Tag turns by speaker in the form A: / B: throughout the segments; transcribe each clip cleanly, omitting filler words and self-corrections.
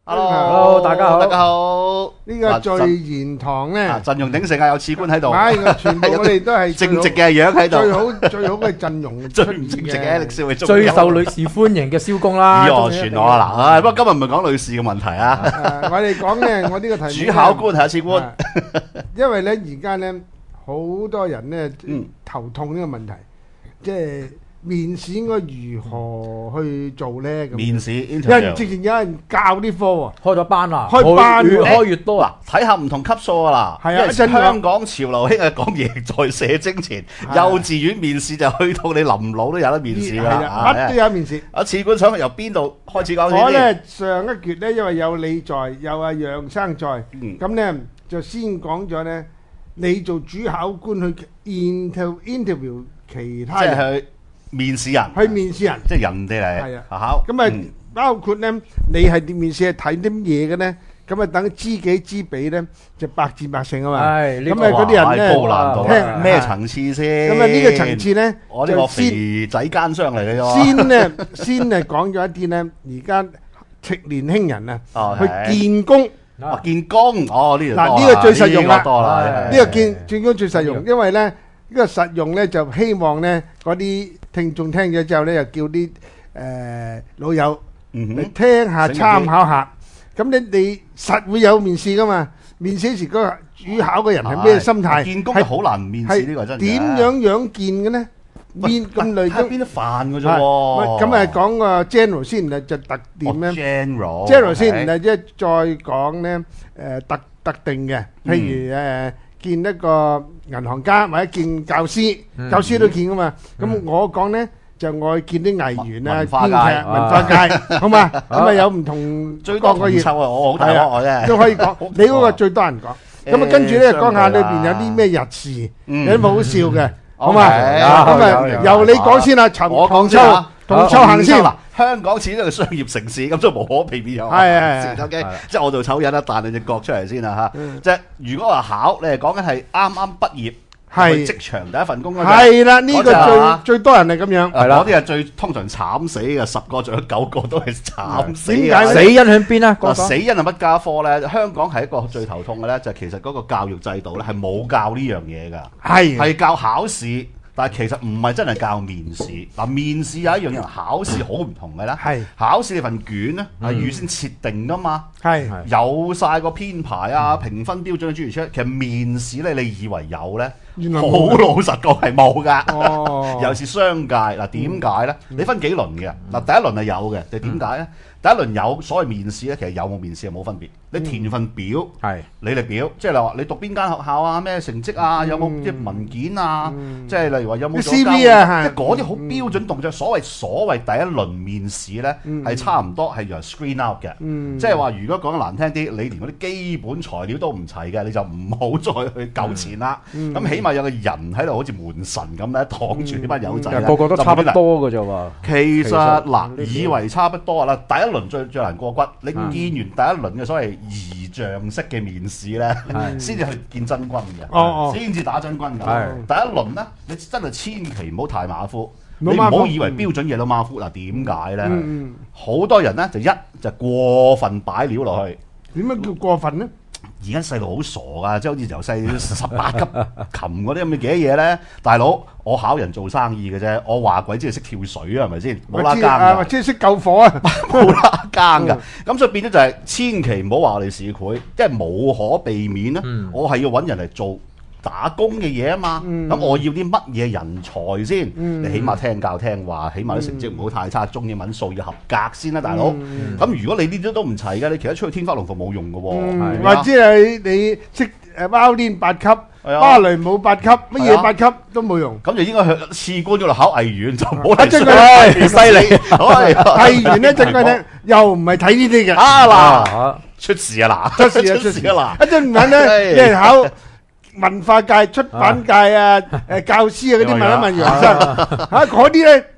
A: Hello，
B: 大家好，
A: 大家好。
C: 呢個聚言堂咧，
A: 陣容鼎盛啊，有次官喺度，
C: 係全部我哋都係
A: 正直嘅樣喺度，
C: 最好嘅陣容，
A: 最唔正直嘅歷史會中，
B: 最受女士歡迎嘅蕭公啦。
A: 傳我啦嗱，不過今日唔係講女士嘅問題啊。
C: 我哋講咧，我呢個題目
A: 主考官係一次官，
C: 因為咧而家咧好多人咧頭痛呢個問題，即係面試應該如何去做咧？咁
A: 面試
C: 之前有人教啲科喎，
B: 開咗班啦，
C: 開班
B: 越開越多
A: 啦。睇下唔同級數啊啦，
C: 係啊，
A: 香港潮流興係講贏在射精前，幼稚園面試就去到你臨老都有得面試啦，
C: 乜都有面試。
A: 阿次官想由邊度開始講先？
C: 我咧上一決咧，因為有你在，有阿楊生在，咁咧就先講咗咧，你做主考官去 interview 其他人，
A: 即係去面試人，即係人哋嚟考。
C: 咁啊，包括咧，你係面試係睇啲乜嘢嘅咧？咁啊，等知己知彼咧，就百戰百勝啊嘛。咁啊，嗰啲人咧，
A: 高難度，聽咩層次先？
C: 咁啊，呢個層次咧，
A: 我呢個肥仔奸商嚟嘅啫。
C: 先係講咗一啲咧，而家年輕人啊，去見工。
A: 見工，
C: 嗱呢個最實用啦，呢個見工最實用，因為咧呢個實用咧就希望咧嗰啲聽眾聽咗之後咧，又叫啲老友嚟聽下參考下。咁你實會有面試噶嘛？面試時嗰個主考嘅人係咩心態？
A: 見工係好難面試，呢個真係
C: 點樣見嘅咧？邊咁類都
A: 邊得飯嘅啫喎。
C: 咁啊講個 general 先，就特點咧。general 先，即係再講咧特定嘅，譬如見一個銀行家或者見教師，教師都見噶嘛。咁我講咧就愛見啲藝員啊、編劇、文化界，好嘛？咁啊有唔同
A: 最多同臭啊！我好大鑊啫，
C: 都可以講。你嗰個最多人講。咁啊跟住咧講下裏邊有啲咩日事，有啲好笑嘅。好嘛？咁啊，由你講先啦，
A: 我講先啊，
C: 同秋行先。
A: 香港始終係商業城市，咁所以無可避免有。
C: 係。
A: 即係我做醜人啦，彈你隻角出嚟先啦嚇。即係如果話考，你係講緊係啱啱畢業，去職場第一份工嗰陣。
C: 係啦，呢個最多人係咁樣。
A: 係啦，嗰啲係最通常慘死嘅，10個仲有9個都係慘死。
C: 點解？
B: 死因喺邊啊？
A: 死因係乜家科咧？香港係一個最頭痛嘅咧，就係其實嗰個教育制度咧係冇教呢樣嘢㗎，係教考試。但係其實唔係真係教面試。嗱，面試有一樣嘢同考試好唔同嘅咧。係考試你份卷咧係預先設定㗎嘛。係有晒個編排啊、評分標準嘅諸如此類。其實面試咧，你以為有咧，好老實講係冇㗎。尤其是商界嗱，點解咧？你分幾輪嘅嗱？第一輪係有嘅，就點解咧？第一輪有所謂面試咧，其實有冇面試係冇分別。你填份表，你嚟表，即係例如話你讀邊間學校啊，咩成績啊，有冇啲文件啊，即係例如話有冇
C: CV 啊，
A: 即係嗰啲好標準動作。所謂第一輪面試咧，係差唔多係由 screen out 嘅，即係話如果講得難聽啲，你連嗰啲基本材料都唔齊嘅，你就唔好再去糾纏啦。咁起碼有個人喺度好似門神咁咧，擋住呢班友仔，
B: 個個都差不多嘅啫喎。
A: 其實嗱，以為差不多啦，第一輪最難過骨。你見完第一輪嘅所謂儀仗式嘅面試咧，先至去見真軍嘅，先至打真軍嘅。第一輪咧，你真係千祈唔好太馬虎，你唔好以為標準嘢都馬虎。嗱，點解咧？好多人咧就過分擺料落去。
C: 點樣叫過分咧？
A: 而家細路好傻噶，即係好似由細18級琴嗰啲咁嘅幾多嘢咧，大佬我考人做生意嘅啫，我話鬼知係識跳水啊，係咪先？冇拉更㗎，
C: 即係識救火啊，
A: 冇拉更㗎。咁所以變咗就係千祈唔好話我哋市儈，即係無可避免啦。我係要揾人嚟做打工嘅嘢啊嘛，咁我要啲乜嘢人才先？你起碼聽教聽話，起碼啲成績唔好太差，中英文數要合格先啦，大佬。咁如果你呢啲都唔齊嘅，你其他出去天花龍鳳冇用嘅喎。
C: 或者係你識貓鏈8級，芭蕾舞8級，乜嘢8級都冇用。
A: 咁就應該去次官嗰度考藝員，就唔好嚟。
C: 犀利，藝員咧真係咧，又唔係睇呢啲嘅。
A: 嗱，出事啊嗱，出事啊嗱，
C: 一陣唔肯咧，即係考文化界、出版界啊、教師啊嗰啲問一問楊生嗰啲咧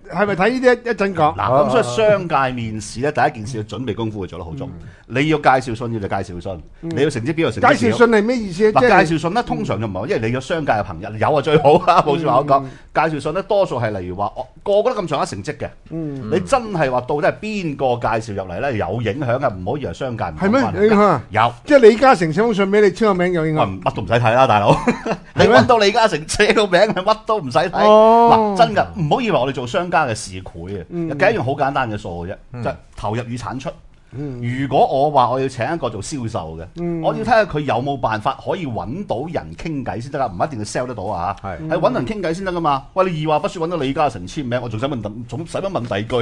C: 係咪睇呢啲一陣講？
A: 嗱，咁所以商界面試咧，第一件事嘅準備功夫會做得好足。你要介紹信要就介紹信，你要成績表就成績表。
C: 介紹信係咩意思咧？
A: 嗱，介紹信咧通常就唔係，因為你有商界嘅朋友有啊最好啊，冇説話我講。介紹信咧多數係例如話，個個都咁上下成績嘅。你真係話到底係邊個介紹入嚟咧有影響嘅，唔好以為商界唔
C: 係咩影響？
A: 有，
C: 即係李嘉誠寫封信俾你簽個名有影響。
A: 乜都唔使睇啦，大佬。你揾到李嘉誠寫個名，乜都唔使睇。嗱，真㗎，唔好以為我哋做商家嘅市儈嘅，計一樣好簡單嘅數嘅啫，就係投入與產出。如果我話我要請一個做銷售嘅，我要睇下佢有冇辦法可以揾到人傾偈先得噶，唔一定要 sell 得到啊嚇，係揾人傾偈先得噶嘛。喂，你二話不說揾到李嘉誠簽名，我仲使乜問第二句？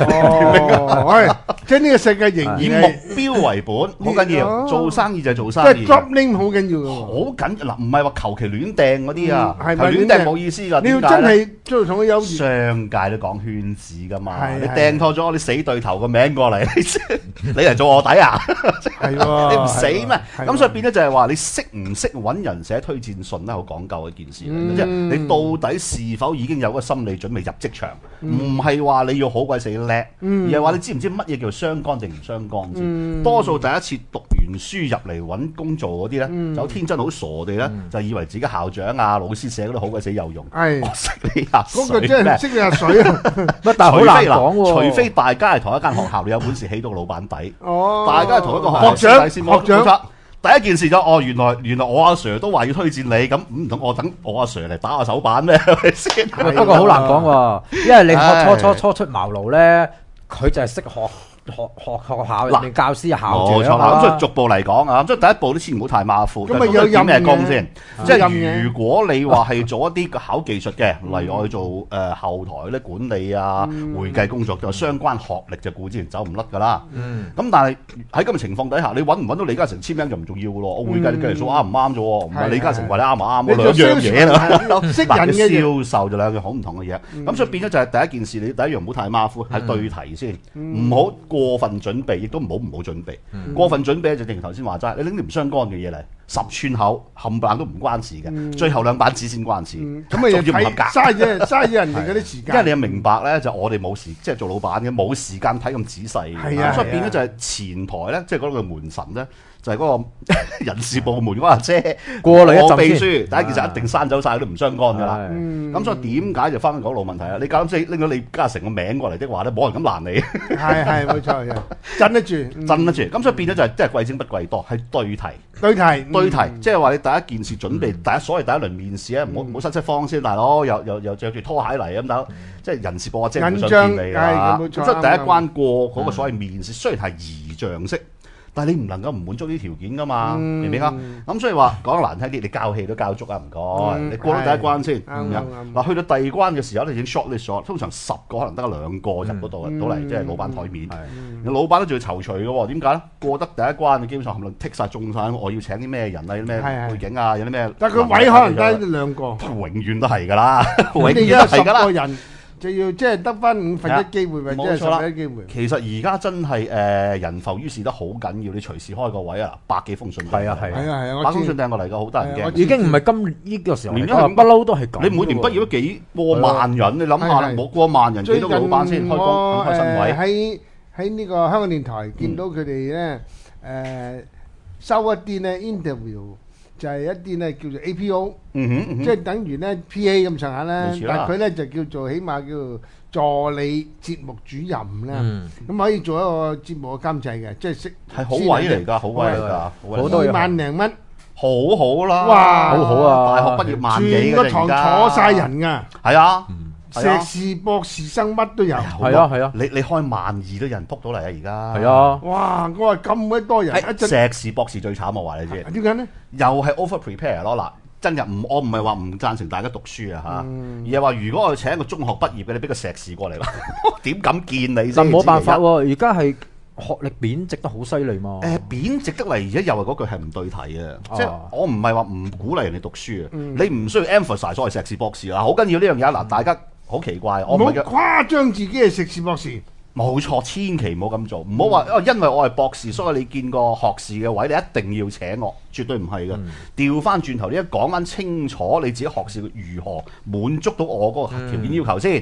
C: 即係呢個世界仍然
A: 以目標為本，好緊要。做生意就係做生意。
C: 即係 drop name 好緊要㗎喎。
A: 好緊嗱，唔係話求其亂掟嗰啲啊，求亂掟冇意思㗎。
C: 你要真係做同佢有
A: 商界都講圈子㗎嘛，你掟錯咗你死對頭個名過嚟。你嚟做臥底啊？係喎，你唔死咩？咁所以變咗就係話你識唔識揾人寫推薦信咧，好講究一件事。即係你到底是否已經有個心理準備入職場？唔係話你要好鬼死叻，而係話你知唔知乜嘢叫相干定唔相干先？多數第一次讀完書入嚟揾工做嗰啲咧，就天真好傻地咧，就以為自己校長啊、老師寫嗰啲好鬼死有用。我識你下水咩？
C: 嗰個真係識你下水啊！
B: 乜但係好難講喎。
A: 除非大家係同一間學校，你有本事起到老闆底。大家係同一個
C: 學長，
A: 第一件事就原來我阿 Sir 都話要推薦你，咁唔通我等我阿 Sir 嚟打下手板咩？係咪先？
B: 不過好難講喎，因為你初出茅廬咧，佢就係識學校入面教師校長。
A: 冇錯啦，咁所以逐步嚟講啊，咁所以第一步都千唔好太馬虎。咁啊有點咩工先？即係如果你話係做一啲考技術嘅，例如我去做後台咧管理啊、會計工作，就相關學歷就固之然走唔甩㗎啦。咁但係喺咁嘅情況底下，你揾唔揾到李嘉誠簽名就唔重要咯。我會計你計嚟數啱唔啱啫喎，唔係李嘉誠話你啱唔啱嗰兩樣嘢啦。
C: 識人嘅
A: 銷售就兩樣好唔同嘅嘢。咁所以變咗就係第一件事，你第一樣唔好太馬虎，係對題先，唔好過分準備，亦都唔好準備。過分準備就正如頭先話齋，你拎啲唔相干嘅嘢嚟，10寸口冚唪唥都唔關事嘅，最後2板紙先關事。
C: 咁啊要唔合格，嘥咗人哋嗰啲時間。
A: 因為你要明白咧，就我哋冇時，即係做老闆嘅冇時間睇咁仔細。係啊，所以變咗就係前台咧，即係嗰個門神咧。就係嗰個人事部門嗰阿姐過嚟一陣秘書，第一件事一定刪走晒都唔相干㗎啦。咁所以點解就翻返講老問題啊？你夠膽拎到李嘉誠個名過嚟的話咧，冇人敢攔你。
C: 係冇錯嘅，鎮得住，
A: 鎮得住。咁所以變咗就係即係貴精不貴多，係對題。
C: 對題，
A: 即係話你第一件事準備所謂第一輪面試咧，唔好失色慌先，大佬又着住拖鞋嚟咁等，即係人事部阿姐唔想見你啦。咁所以第一關過嗰個所謂面試，雖然係儀仗式。但係你唔能夠唔滿足呢啲條件㗎嘛，明唔明啊？咁所以話講得難聽啲，你交戲都交足啊，唔該。你過到第一關先，嗱去到第二關嘅時候，你已經 shortlist 咗，通常10個可能得2個入嗰度到嚟，即係老闆台面。老闆都仲要躊躇嘅喎，點解咧？過得第一關，你基本上冚唪唥剔曬中曬，我要請啲咩人啊？有啲咩背景啊？有啲咩？
C: 但係個位可能得2個，
A: 永遠都係㗎啦，永遠
C: 都係㗎啦。就要即係得翻1/5機會，或者係10%機會。
A: 其實而家真係人浮於事得好緊要，你隨時開個位啊，100幾封信。係啊，100封信掟過嚟㗎，好多人驚。
B: 已經唔係今呢個時候，不嬲都係咁。
A: 你每年畢業都幾過萬人，你諗下啦，冇過萬人幾多個老闆先開工開新位？
C: 喺呢個香港電台見到佢哋咧收一啲咧 interview。就係一啲咧叫做 APO，即係等於咧 PA 咁上下啦，但係佢咧就叫做起碼叫做助理節目主任啦，咁可以做一個節目嘅監製嘅，即係識
A: 係好位嚟㗎，好位嚟㗎
C: ，2萬零蚊，
A: 好好啦，
C: 哇，
B: 好好啊！
A: 大學畢業萬幾嘅，
C: 全個堂坐晒人㗎，
A: 係啊。
C: 碩士、博士生乜都有，
B: 係啊！
A: 你開12000都有人 book 到嚟啊！而家
B: 係啊！
C: 哇！我話咁鬼多人，
A: 碩士、博士最慘，我話你知。
C: 點解咧？
A: 又係 over prepare 咯嗱，真嘅我唔係話唔贊成大家讀書啊嚇，而係話如果我請一個中學畢業嘅，你俾個碩士過嚟，點敢見你先？
B: 但冇辦法喎，而家係學歷貶值得好犀利嘛。
A: 貶值得嚟，而家又係嗰句係唔對題嘅，即係我唔係話唔鼓勵人哋讀書啊，你唔需要 emphasize 所謂碩士、博士啊，好緊要呢樣嘢嗱，大家。好奇怪，我唔係
C: 誇張自己係碩士博士，
A: 冇錯，千祈唔好咁做，唔好話因為我係博士，所以你見過學士嘅位，你一定要請我，絕對唔係嘅。調翻轉頭，你一講翻清楚你自己學士如何滿足到我嗰個條件要求先。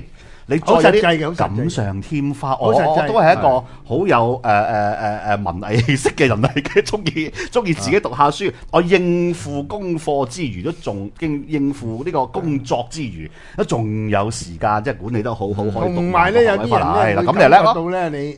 A: 你再有啲錦上添花，我都係一個好有文藝氣息嘅人嚟嘅，中意自己讀下書。我應付功課之餘，都仲應付呢個工作之餘，都仲有時間，即係管理得好好，可以讀。
C: 同埋咧，有啲人咧，會感覺到咧，你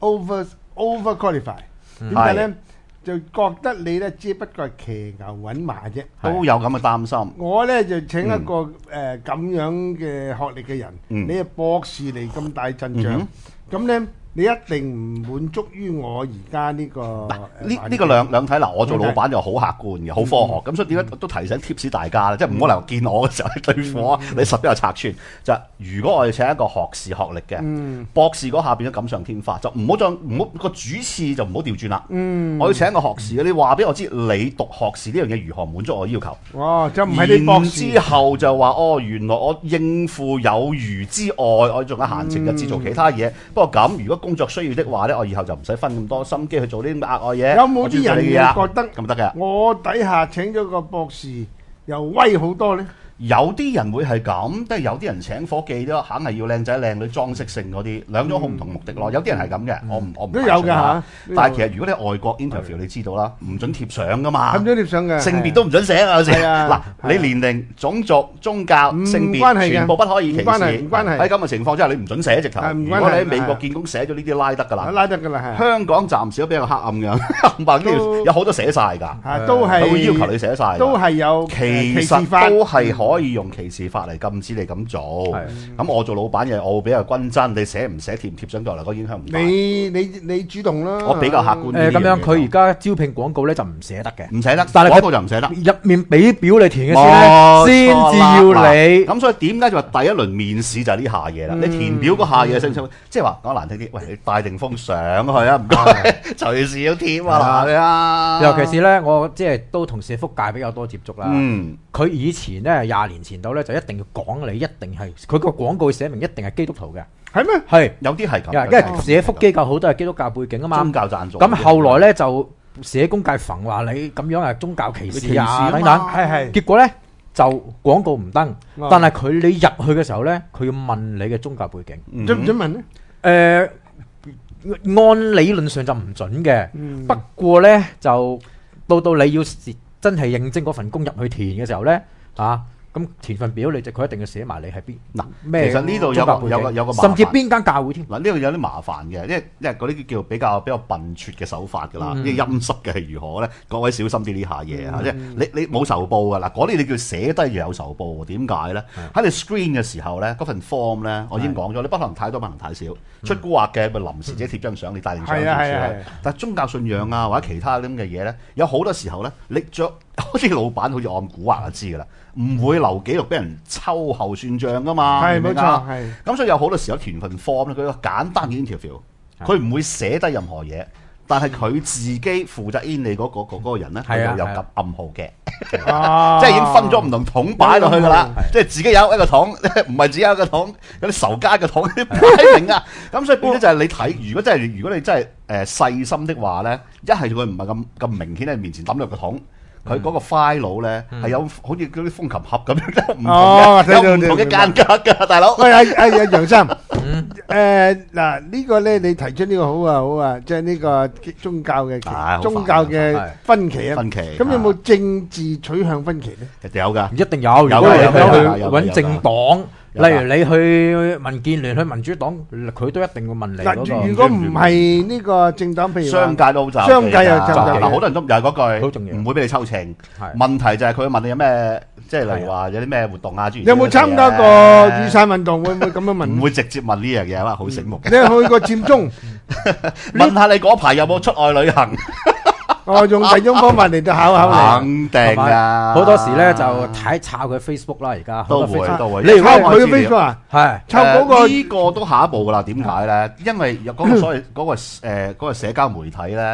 C: over qualify，點解咧？就覺得你咧只不過係騎牛揾馬啫，
A: 都有咁嘅擔心。
C: 我咧就請一個咁樣嘅學歷嘅人，你係博士嚟咁大陣仗，咁咧你一定唔滿足於我而家呢個
A: 呢個兩睇嗱，我做老闆就好客觀嘅，好科學。咁所以點解都提醒 tips 大家咧，即係唔好嚟見我嘅時候對付我，你實都有拆穿。就如果我哋請一個學士學歷嘅博士嗰下變咗錦上添花，就唔好個主次就唔好調轉啦。我要請一個學士嘅，你話俾我知你讀學士呢樣嘢如何滿足我要求。
C: 哇！就唔係你博士
A: 之後就話原來我應付有餘之外，我仲有閒情日子做其他嘢。不過咁，如果工作需要的話咧，我以後就唔使分咁多心機去做呢啲額外嘢。
C: 有冇啲人覺得
A: 咁得嘅？
C: 我底下請咗個博士，又威好多咧？
A: 有啲人會係咁，即係有啲人請伙計都肯係要靚仔靚女裝飾性嗰啲，兩種好唔同目的咯。有啲人係咁嘅，我唔
C: 都有㗎嚇。
A: 但係其實如果你外國 interview，你知道啦，唔準貼相㗎嘛，
C: 唔準貼相嘅，
A: 性別都唔準寫啊！嗱，你年齡、種族、宗教、性別全部不可以歧視，
C: 唔關係。
A: 喺咁嘅情況之下，你唔準寫直頭。如果你喺美國見工寫咗呢啲拉得㗎啦，
C: 拉得㗎啦。
A: 香港暫時都比較黑暗嘅，有好多寫晒㗎，
C: 都係
A: 會要求你寫晒，
C: 都係有
A: 其實都係可以用歧視法嚟禁止你咁做，咁我做老闆嘅，我會比較均真。你寫唔寫貼唔貼上落嚟，個影響唔大。
C: 你主動啦。
A: 我比較客觀啲。
B: 咁樣佢而家招聘廣告咧就唔寫得嘅，
A: 唔寫得。
B: 但係
A: 廣告就唔寫得。
B: 入面俾表你填嘅時咧，先至要你。
A: 咁所以點解就話第一輪面試就係呢下嘢啦？你填表嗰下嘢，即係話講難聽啲，喂，你帶定封相去啊，唔該，隨時要貼啊，
B: 尤其是咧，我即係都同社福界比較多接觸啦。佢以前咧20年前度咧就一定要講你一定係佢個廣告寫明一定係基督徒嘅，
C: 係咩？
B: 係
A: 有啲係咁，
B: 因為社福機構好多係基督教背景啊嘛，
A: 宗教贊助。
B: 咁後來咧就社工界焚話你咁樣係宗教歧視啊等等，係結果咧就廣告唔登，但係你入去嘅時候咧，佢要問你嘅宗教背景，
C: 準唔準問咧？
B: 按理論上就唔準嘅，不過咧就到你要真係認真嗰份工入去填嘅時候咧，咁填份表佢一定要寫埋你係邊嗱咩？
A: 其實呢度有個
B: 甚至邊間教會添。
A: 嗱，呢度有啲麻煩嘅，因為嗰啲叫比較笨拙嘅手法㗎啦，呢個陰濕嘅係如何咧？各位小心啲呢下嘢啊！即係你冇仇報㗎嗱，嗰啲你叫寫低又有仇報喎？點解咧？喺你 screen 嘅時候咧，嗰份 form 咧，我已經講咗，你不可能太多，不能太少。出蠱惑嘅咪臨時自己貼張相，你帶定相但係宗教信仰啊或者其他咁嘅嘢咧，有好多時候咧，你着好似老闆好似按蠱惑就知㗎啦，唔會留記錄俾人秋後算賬㗎嘛。
C: 係冇錯，係。
A: 咁所以有好多時候填份 form 咧，佢個簡單嘅 interview，佢唔會寫低任何嘢，但係佢自己負責 in 你嗰個人咧，佢就有暗號嘅，即係已經分咗唔同桶擺落去㗎啦。即係自己有一個桶，唔係只有一個桶，有啲仇家嘅桶擺明啊。咁所以變咗就係你睇，如果你真係細心的話咧，一係佢唔係咁明顯喺你面前抌落個桶。佢嗰個 file 咧係有好似嗰啲風琴盒咁樣，唔同嘅，有唔同嘅間隔㗎，大佬。
C: 喂，楊生，嗱呢個咧，你提出呢個好啊，即係呢個宗教嘅分歧啊。
A: 分歧。
C: 咁有冇政治取向分歧咧？
A: 有㗎，
B: 一定有。如果你去揾政黨，例如你去民建聯、去民主黨，佢都一定會問你嗰個。
C: 如果唔係呢個政黨，譬如
A: 商界都好雜，
C: 商界又雜。
A: 嗱，好多人都又係嗰句，
B: 好重要，
A: 唔會俾你抽秤。問題就係佢問你有咩，即係例如話有啲咩活動啊，諸如
C: 有冇參加過雨傘運動？會唔會咁樣問？
A: 唔會直接問呢樣嘢啦，好醒目嘅。
C: 你去過佔中？
A: 問下你嗰排有冇出外旅行？
C: 用第種方法嚟到考你，
A: 肯定啊！
B: 好多時咧就睇抄佢 Facebook 啦，而家
A: 都會。
C: 你抄佢 Facebook 啊？
B: 係
C: 抄嗰個
A: 呢個都下一步噶啦。點解咧？因為有嗰個所謂嗰個社交媒體咧，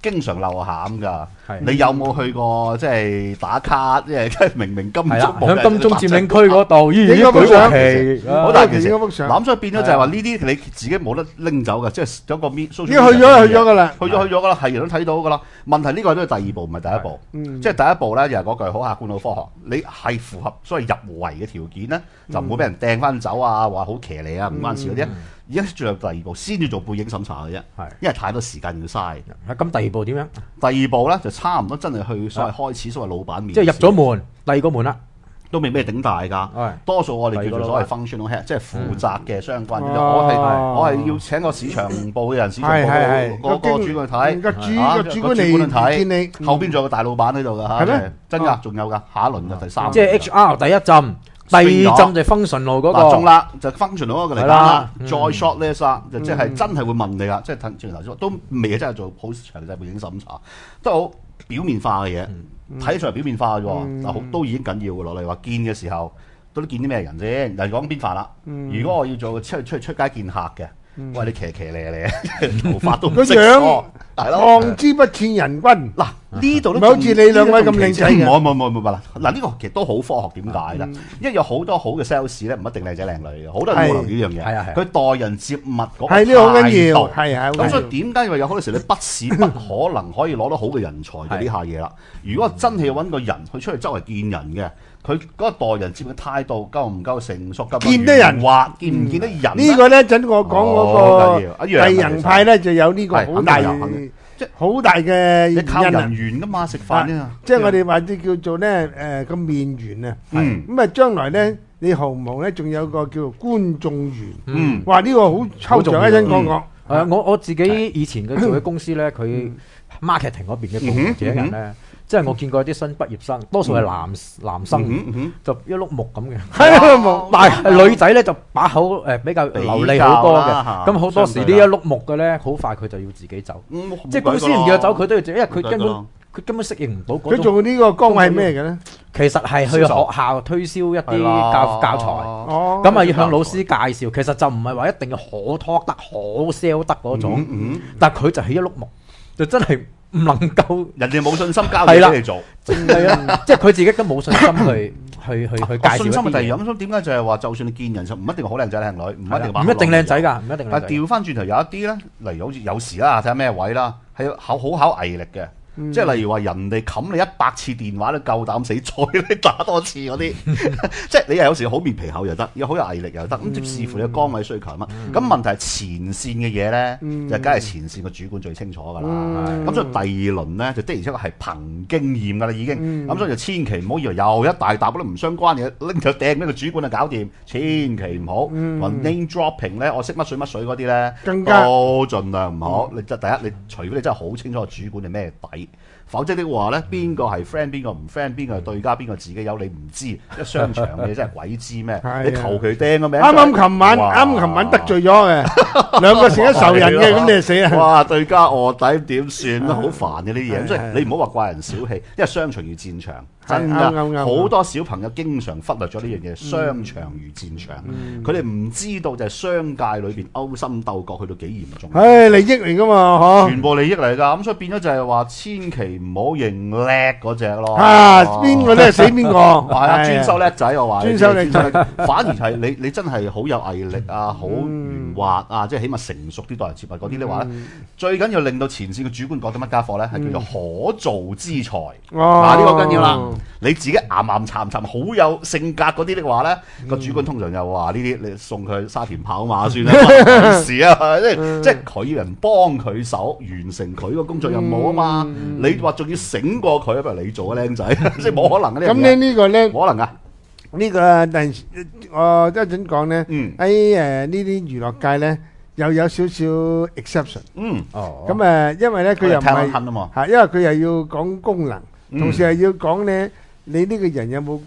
A: 經常漏餡㗎。
B: 係
A: 你有冇去過即係打卡？即係明明金
B: 係啦，
A: 鐘冇
B: 喺金鐘佔領區嗰度，咦
C: 影咗幅相
B: 旗
A: 好大件事。
C: 影咗幅相
A: 咁所以變咗就係話呢啲你自己冇得拎走嘅，即係有個面。已經
C: 去咗㗎啦，
A: 去咗㗎啦，係人都睇到㗎啦。問題呢個都係第二步，唔係第一步。即係第一步咧，又係嗰句好客觀好科學。你係符合所謂入圍嘅條件咧，就唔會俾人掟翻走啊，話好騎呢啊，唔關事嗰啲。而家仲有第二步，先至做背景審查嘅啫，因為太多時間要嘥。
B: 咁第二步點樣？
A: 第二步咧就差唔多真係去所謂開始所謂老闆面，
B: 即係入咗門，第二個門啦。
A: 都未咩頂大㗎，多數我哋叫做所謂 functional head，即係負責嘅相關。我係要請個市場部嘅人，市場部個主管去睇，個主管嚟睇，後邊仲有個大老闆喺度㗎嚇，真㗎，仲有㗎，下一輪就第三。
B: 即係 HR 第一陣，第二陣就 functional 嗰個。
A: 中啦，就 functional 嗰個嚟啦，再 shortlist 啦，就即係真係會問你㗎，即係正如頭先話，都未真係做好詳細背景審查，都好表面化嘅嘢。睇上嚟表面化嘅啫，嗱都已經緊要嘅咯。例如話見嘅時候，到底見啲咩人先？嗱講邊範啦。如果我要做出街見客嘅，喂你騎咧，頭髮都唔識梳，大佬
C: 望之不似人君。
A: 嗱呢度都
C: 唔係好似你兩位咁靚仔嘅。
A: 冇啦。嗱呢個其實都好科學，點解咧？因為有好多好嘅 sales 咧，唔一定靚仔靚女嘅，好多人冇留意呢樣嘢。佢待人接物嗰個態度，
C: 係呢個好緊要。係
A: 咁所以點解因為有好多時你不是不可能可以攞到好嘅人才嘅呢下嘢啦？如果真係要揾個人去出去周圍見人嘅，佢嗰個待人接物嘅態度夠唔夠成熟？
C: 見得人
A: 話見唔見得人？
C: 呢個咧陣我講嗰個藝人派咧就有呢個好大即係好大嘅
A: 你靠人緣噶嘛，食飯啊！
C: 即係我哋話啲叫做咧個面緣啊。咁啊將來咧你毫無咧仲有個叫做觀眾緣。哇！呢個好抽象，一陣講講。
B: 我自己以前嘅做嘅公司咧，佢 marketing 嗰邊嘅部門者人咧。即係我見過啲新畢業生，多數係男生，就一碌木咁嘅。但係女仔咧就把口比較流利好多嘅。咁好多時呢一碌木嘅咧，好快佢就要自己走。即係公司唔要走，佢都要走，因為佢根本適應唔到嗰種。
C: 佢做呢個崗位係咩嘅咧？
B: 其實係去學校推銷一啲教材，咁啊要向老師介紹。其實就唔係話一定要好拖得、好 sell 得嗰種，但係佢就係一碌木，就真係。唔能夠，
A: 人哋冇信心交嘢俾你做，
B: 係啊，即係佢自己都冇信心去介紹。信心
A: 係第二咁，所以點解就係話，就算你見人就唔一定好靚仔靚女，唔
B: 一定靚仔㗎，唔一定。
A: 但係調翻轉頭有一啲咧，例如好似有時啦，睇下咩位啦，係好考毅力嘅。即係例如話人哋冚你100次電話都夠膽死再你打多次嗰啲，即係你係有時好面皮厚又得，又好有毅力又得，咁即視乎你嘅崗位需求乜。咁問題係前線嘅嘢咧，就梗係前線嘅主管最清楚㗎啦。咁所以第二輪咧就的而且確係憑經驗㗎啦已經。咁所以就千祈唔好以為又一大沓都唔相關嘅拎就掟俾個主管就搞掂，千祈唔好。話 name dropping 咧，我識乜水乜水嗰啲咧，都盡量唔好。你第一，你除非你真係好清楚個主管係咩底。否則的話咧，邊個係 friend，邊個唔 friend，邊個係對家，邊個自己有你唔知，一商場嘅嘢真係鬼知咩？你求其掟個名。
C: 啱琴晚得罪咗嘅，兩個成咗仇人嘅，咁你就死啊！
A: 哇，對家臥底點算啊？好煩嘅呢啲嘢，所以你唔好話怪人小氣，因為商場如戰場。真㗎，好多小朋友經常忽略咗呢樣嘢。商場如戰場，佢哋唔知道就係商界裏邊勾心鬥角去到幾嚴重。
C: 利益嚟㗎嘛，嗬！
A: 全部利益嚟㗎，咁所以變咗就係話，千祈唔好認叻嗰隻咯。
C: 邊個叻死邊個？
A: 係啊，專收叻仔我話。專收叻仔，反而係你真係好有毅力啊，好圓滑啊，即係起碼成熟啲待人接物嗰啲咧話咧，最緊要令到前線嘅主管覺得乜家伙咧係叫做可造之才。嗱呢個緊要啦。你自己岩岩沉沉好有性格嗰啲的話咧，個主管通常又話呢啲你送佢沙田跑馬算啦，事啊，即係佢要人幫佢手完成佢個工作任務啊嘛。你話仲要醒過佢，不如你做啊僆仔，即係冇可能嘅呢樣嘢。
C: 咁呢個咧，
A: 冇可能噶
C: 呢個但我一陣講咧，喺呢啲娛樂界咧又有少少 exception。咁因為咧佢又唔係，因為佢又要講功能，同時係要講咧。你呢個人有冇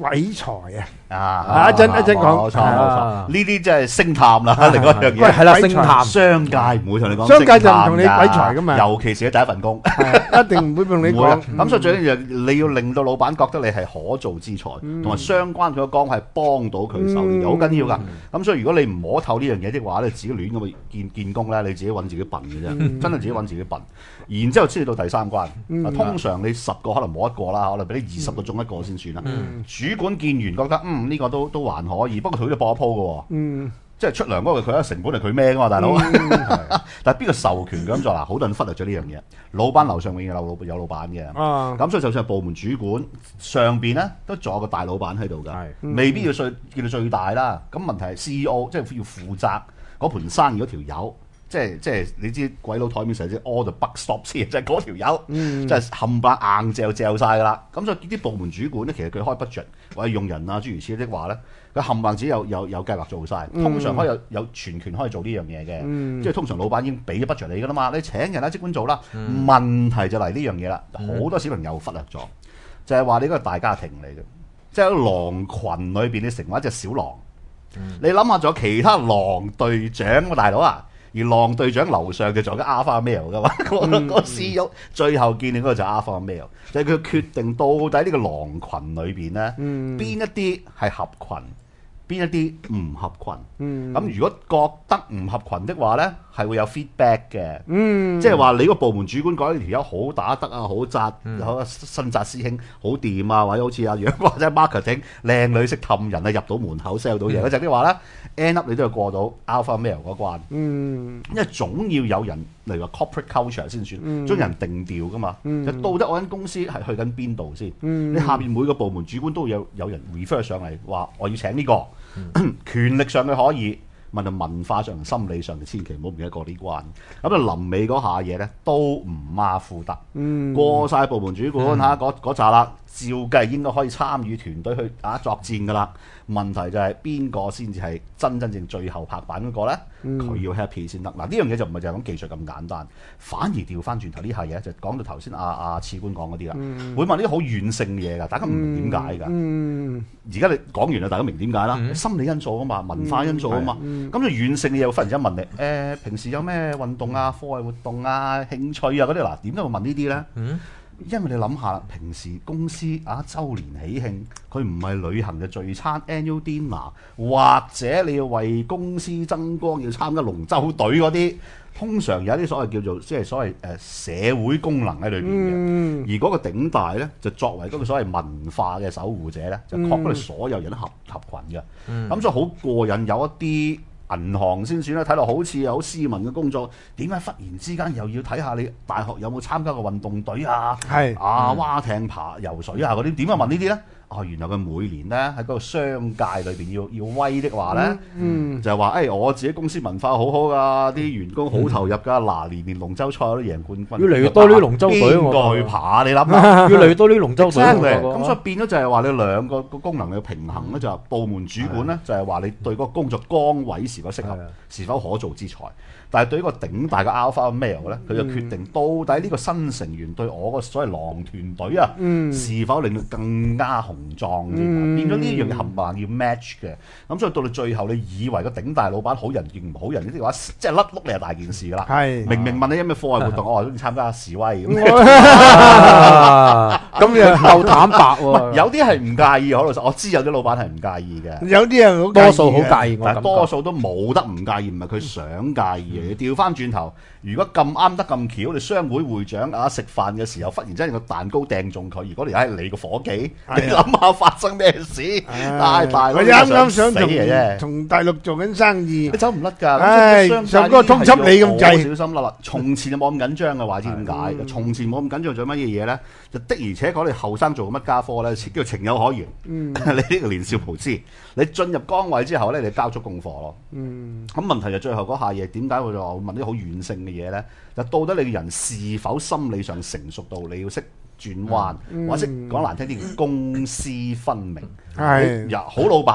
C: 鬼財
A: 啊！
C: 一陣講，
A: 冇錯，呢啲真係星探啦，另外一樣嘢。
B: 喂，係啦，
C: 鬼財
B: 星探
A: 商界唔會同你講，
C: 商界就唔同你鬼財㗎嘛
A: 尤其是你第一份工，
C: 一定唔會同你
A: 唔會啊
C: 講。
A: 咁所以最緊要你要令到老闆覺得你係可造之才，同埋相關佢嘅崗係幫到佢手嘅，好緊要㗎。咁所以如果你唔摸透呢樣嘢的話咧，自己亂咁去見工咧，你自己揾自己笨嘅啫，真係自己揾自己笨。然之後先至到第三關，通常你10個可能冇一個啦，可能俾你20個中一個先算啦。主管見完覺得呢個都還可以，不過佢都搏一鋪嘅喎。即係出糧嗰個佢成本係佢孭㗎嘛，大佬。但係邊個授權咁做嗱？好多人忽略咗呢樣嘢。老闆樓上永遠有老闆嘅。咁所以就算係部門主管上邊咧，都仲有個大老闆喺度㗎。未必要叫到最大啦。咁問題係 CEO 即係要負責嗰盤生意嗰條友。即係你知鬼佬台面成日啲 all the buck stops 先，就係嗰條友，即係冚唪唥硬嚼晒㗎啦。咁所以啲部門主管咧，其實佢開 budget 或者用人啊諸如此類的話咧，佢冚唪唥自己有計劃做晒。通常可以有全權可以做呢樣嘢嘅，即係通常老闆已經俾咗 budget 你㗎啦嘛，你請人啦即管做啦。問題就嚟呢樣嘢啦，好多小朋友忽略咗，就係話你嗰個大家庭嚟嘅，即係狼群裏邊你成為一隻小狼。你諗下仲有其他狼隊長喎，大佬啊！而狼隊長樓上嘅仲有個 Alpha Male 噶嘛，個 CEO 最後見你嗰個就 Alpha Male，就係佢決定到底呢個狼群裏邊咧，邊一啲係合群，邊一啲唔合群。咁如果覺得唔合群的話咧，係會有 feedback 嘅。即係話你個部門主管覺得條友好打得啊，好扎，新紮師兄好掂啊，或者好似阿楊或者 marketing 靚女識氹人啊，入到門口 sell 到嘢嗰隻的話咧。end up 你都要過到 alpha male 嗰關，因為總要有人例如話 corporate culture 先算，將人定調噶嘛。就到底我間公司係去緊邊度先？你下邊每個部門主管都有人 refer 上嚟話我要請呢個，權力上嘅可以，問到文化上同心理上，千祈唔好唔記得過呢關。咁啊臨尾嗰下嘢咧都唔馬虎得，過晒部門主管嚇嗰扎啦，照計應該可以參與團隊去作戰噶啦。問題就係邊個先至係真正最後拍板嗰個咧？佢要 happy 先得。嗱呢樣嘢就唔係就係講技術咁簡單，反而調翻轉頭呢下嘢就講到頭先阿次官講嗰啲啦，會問啲好軟性嘅嘢㗎，大家唔明點解㗎。而家你講完啦，大家明點解啦？心理因素啊嘛，文化因素啊嘛。咁就軟性嘅嘢，忽然之間問你平時有咩運動啊、課外活動啊、興趣啊嗰啲嗱，點解會問呢啲咧？因為你諗下啦，平時公司週年喜慶，佢唔係旅行嘅聚餐 annual dinner， 或者你要為公司增光要參加龍舟隊嗰啲，通常有啲所謂叫做即係所謂社會功能喺裏邊嘅。而嗰個頂戴咧，就作為嗰個所謂文化嘅守護者咧，就確保你所有人都合群嘅。咁所以好過癮，有一啲銀行先算啦，睇落好似有好斯文嘅工作，點解忽然之間又要睇下你大學有冇參加過運動隊啊？蛙艇、爬游水啊嗰啲，點解問呢啲咧？原來佢每年咧喺嗰個商界裏邊要威的話咧，就係話我自己公司文化好好㗎，啲員工好投入㗎，嗱年龍舟賽都贏冠軍，
B: 越嚟越多呢啲龍舟隊，
A: 邊個去爬？你諗下，
B: 越嚟越多呢啲龍舟隊。
A: 咁所以變咗就係話你兩個功能嘅平衡咧，就係部門主管咧就係話你對嗰個工作崗位是否適合，是否可造之才。但係對於個頂大嘅 Alpha Male 咧，佢就決定到底呢個新成員對我個所謂狼團隊啊，是否令到更加雄壯先？變咗呢樣嘢冚唪唥要 match 嘅。咁所以到到最後，你以為個頂大老闆好人定唔好人呢啲話，即係甩碌你係大件事㗎啦。明明問你有咩課外活動，我話好似參加示威咁。咁
B: 又夠坦白喎。
A: 有啲係唔介意，好老實，我知有啲老闆係唔介意嘅。
C: 有啲人好
B: 多數好介意，
A: 但係多數都冇得唔介意，唔係佢想介意。調翻轉頭，如果咁啱得咁巧，你商會會長食飯嘅時候，忽然之間個蛋糕掟中佢，如果你係你個伙計，你諗下發生咩事？大佬，
C: 我啱啱想同大陸做緊生意，
A: 你走唔甩㗎。
C: 上嗰個通緝你咁滯，
A: 小心啦！從前就冇咁緊張嘅，話知點解？從前冇咁緊張做乜嘢嘢咧？就的而且確你後生做乜家科咧，叫情有可原。你呢個年少無知，你進入崗位之後咧，你交足功課咯。咁問題就最後嗰下嘢，點解會問啲好軟性嘅嘢咧？就到底你嘅人是否心理上成熟到你要識轉彎，或者講難聽啲，公私分明。好老闆咧，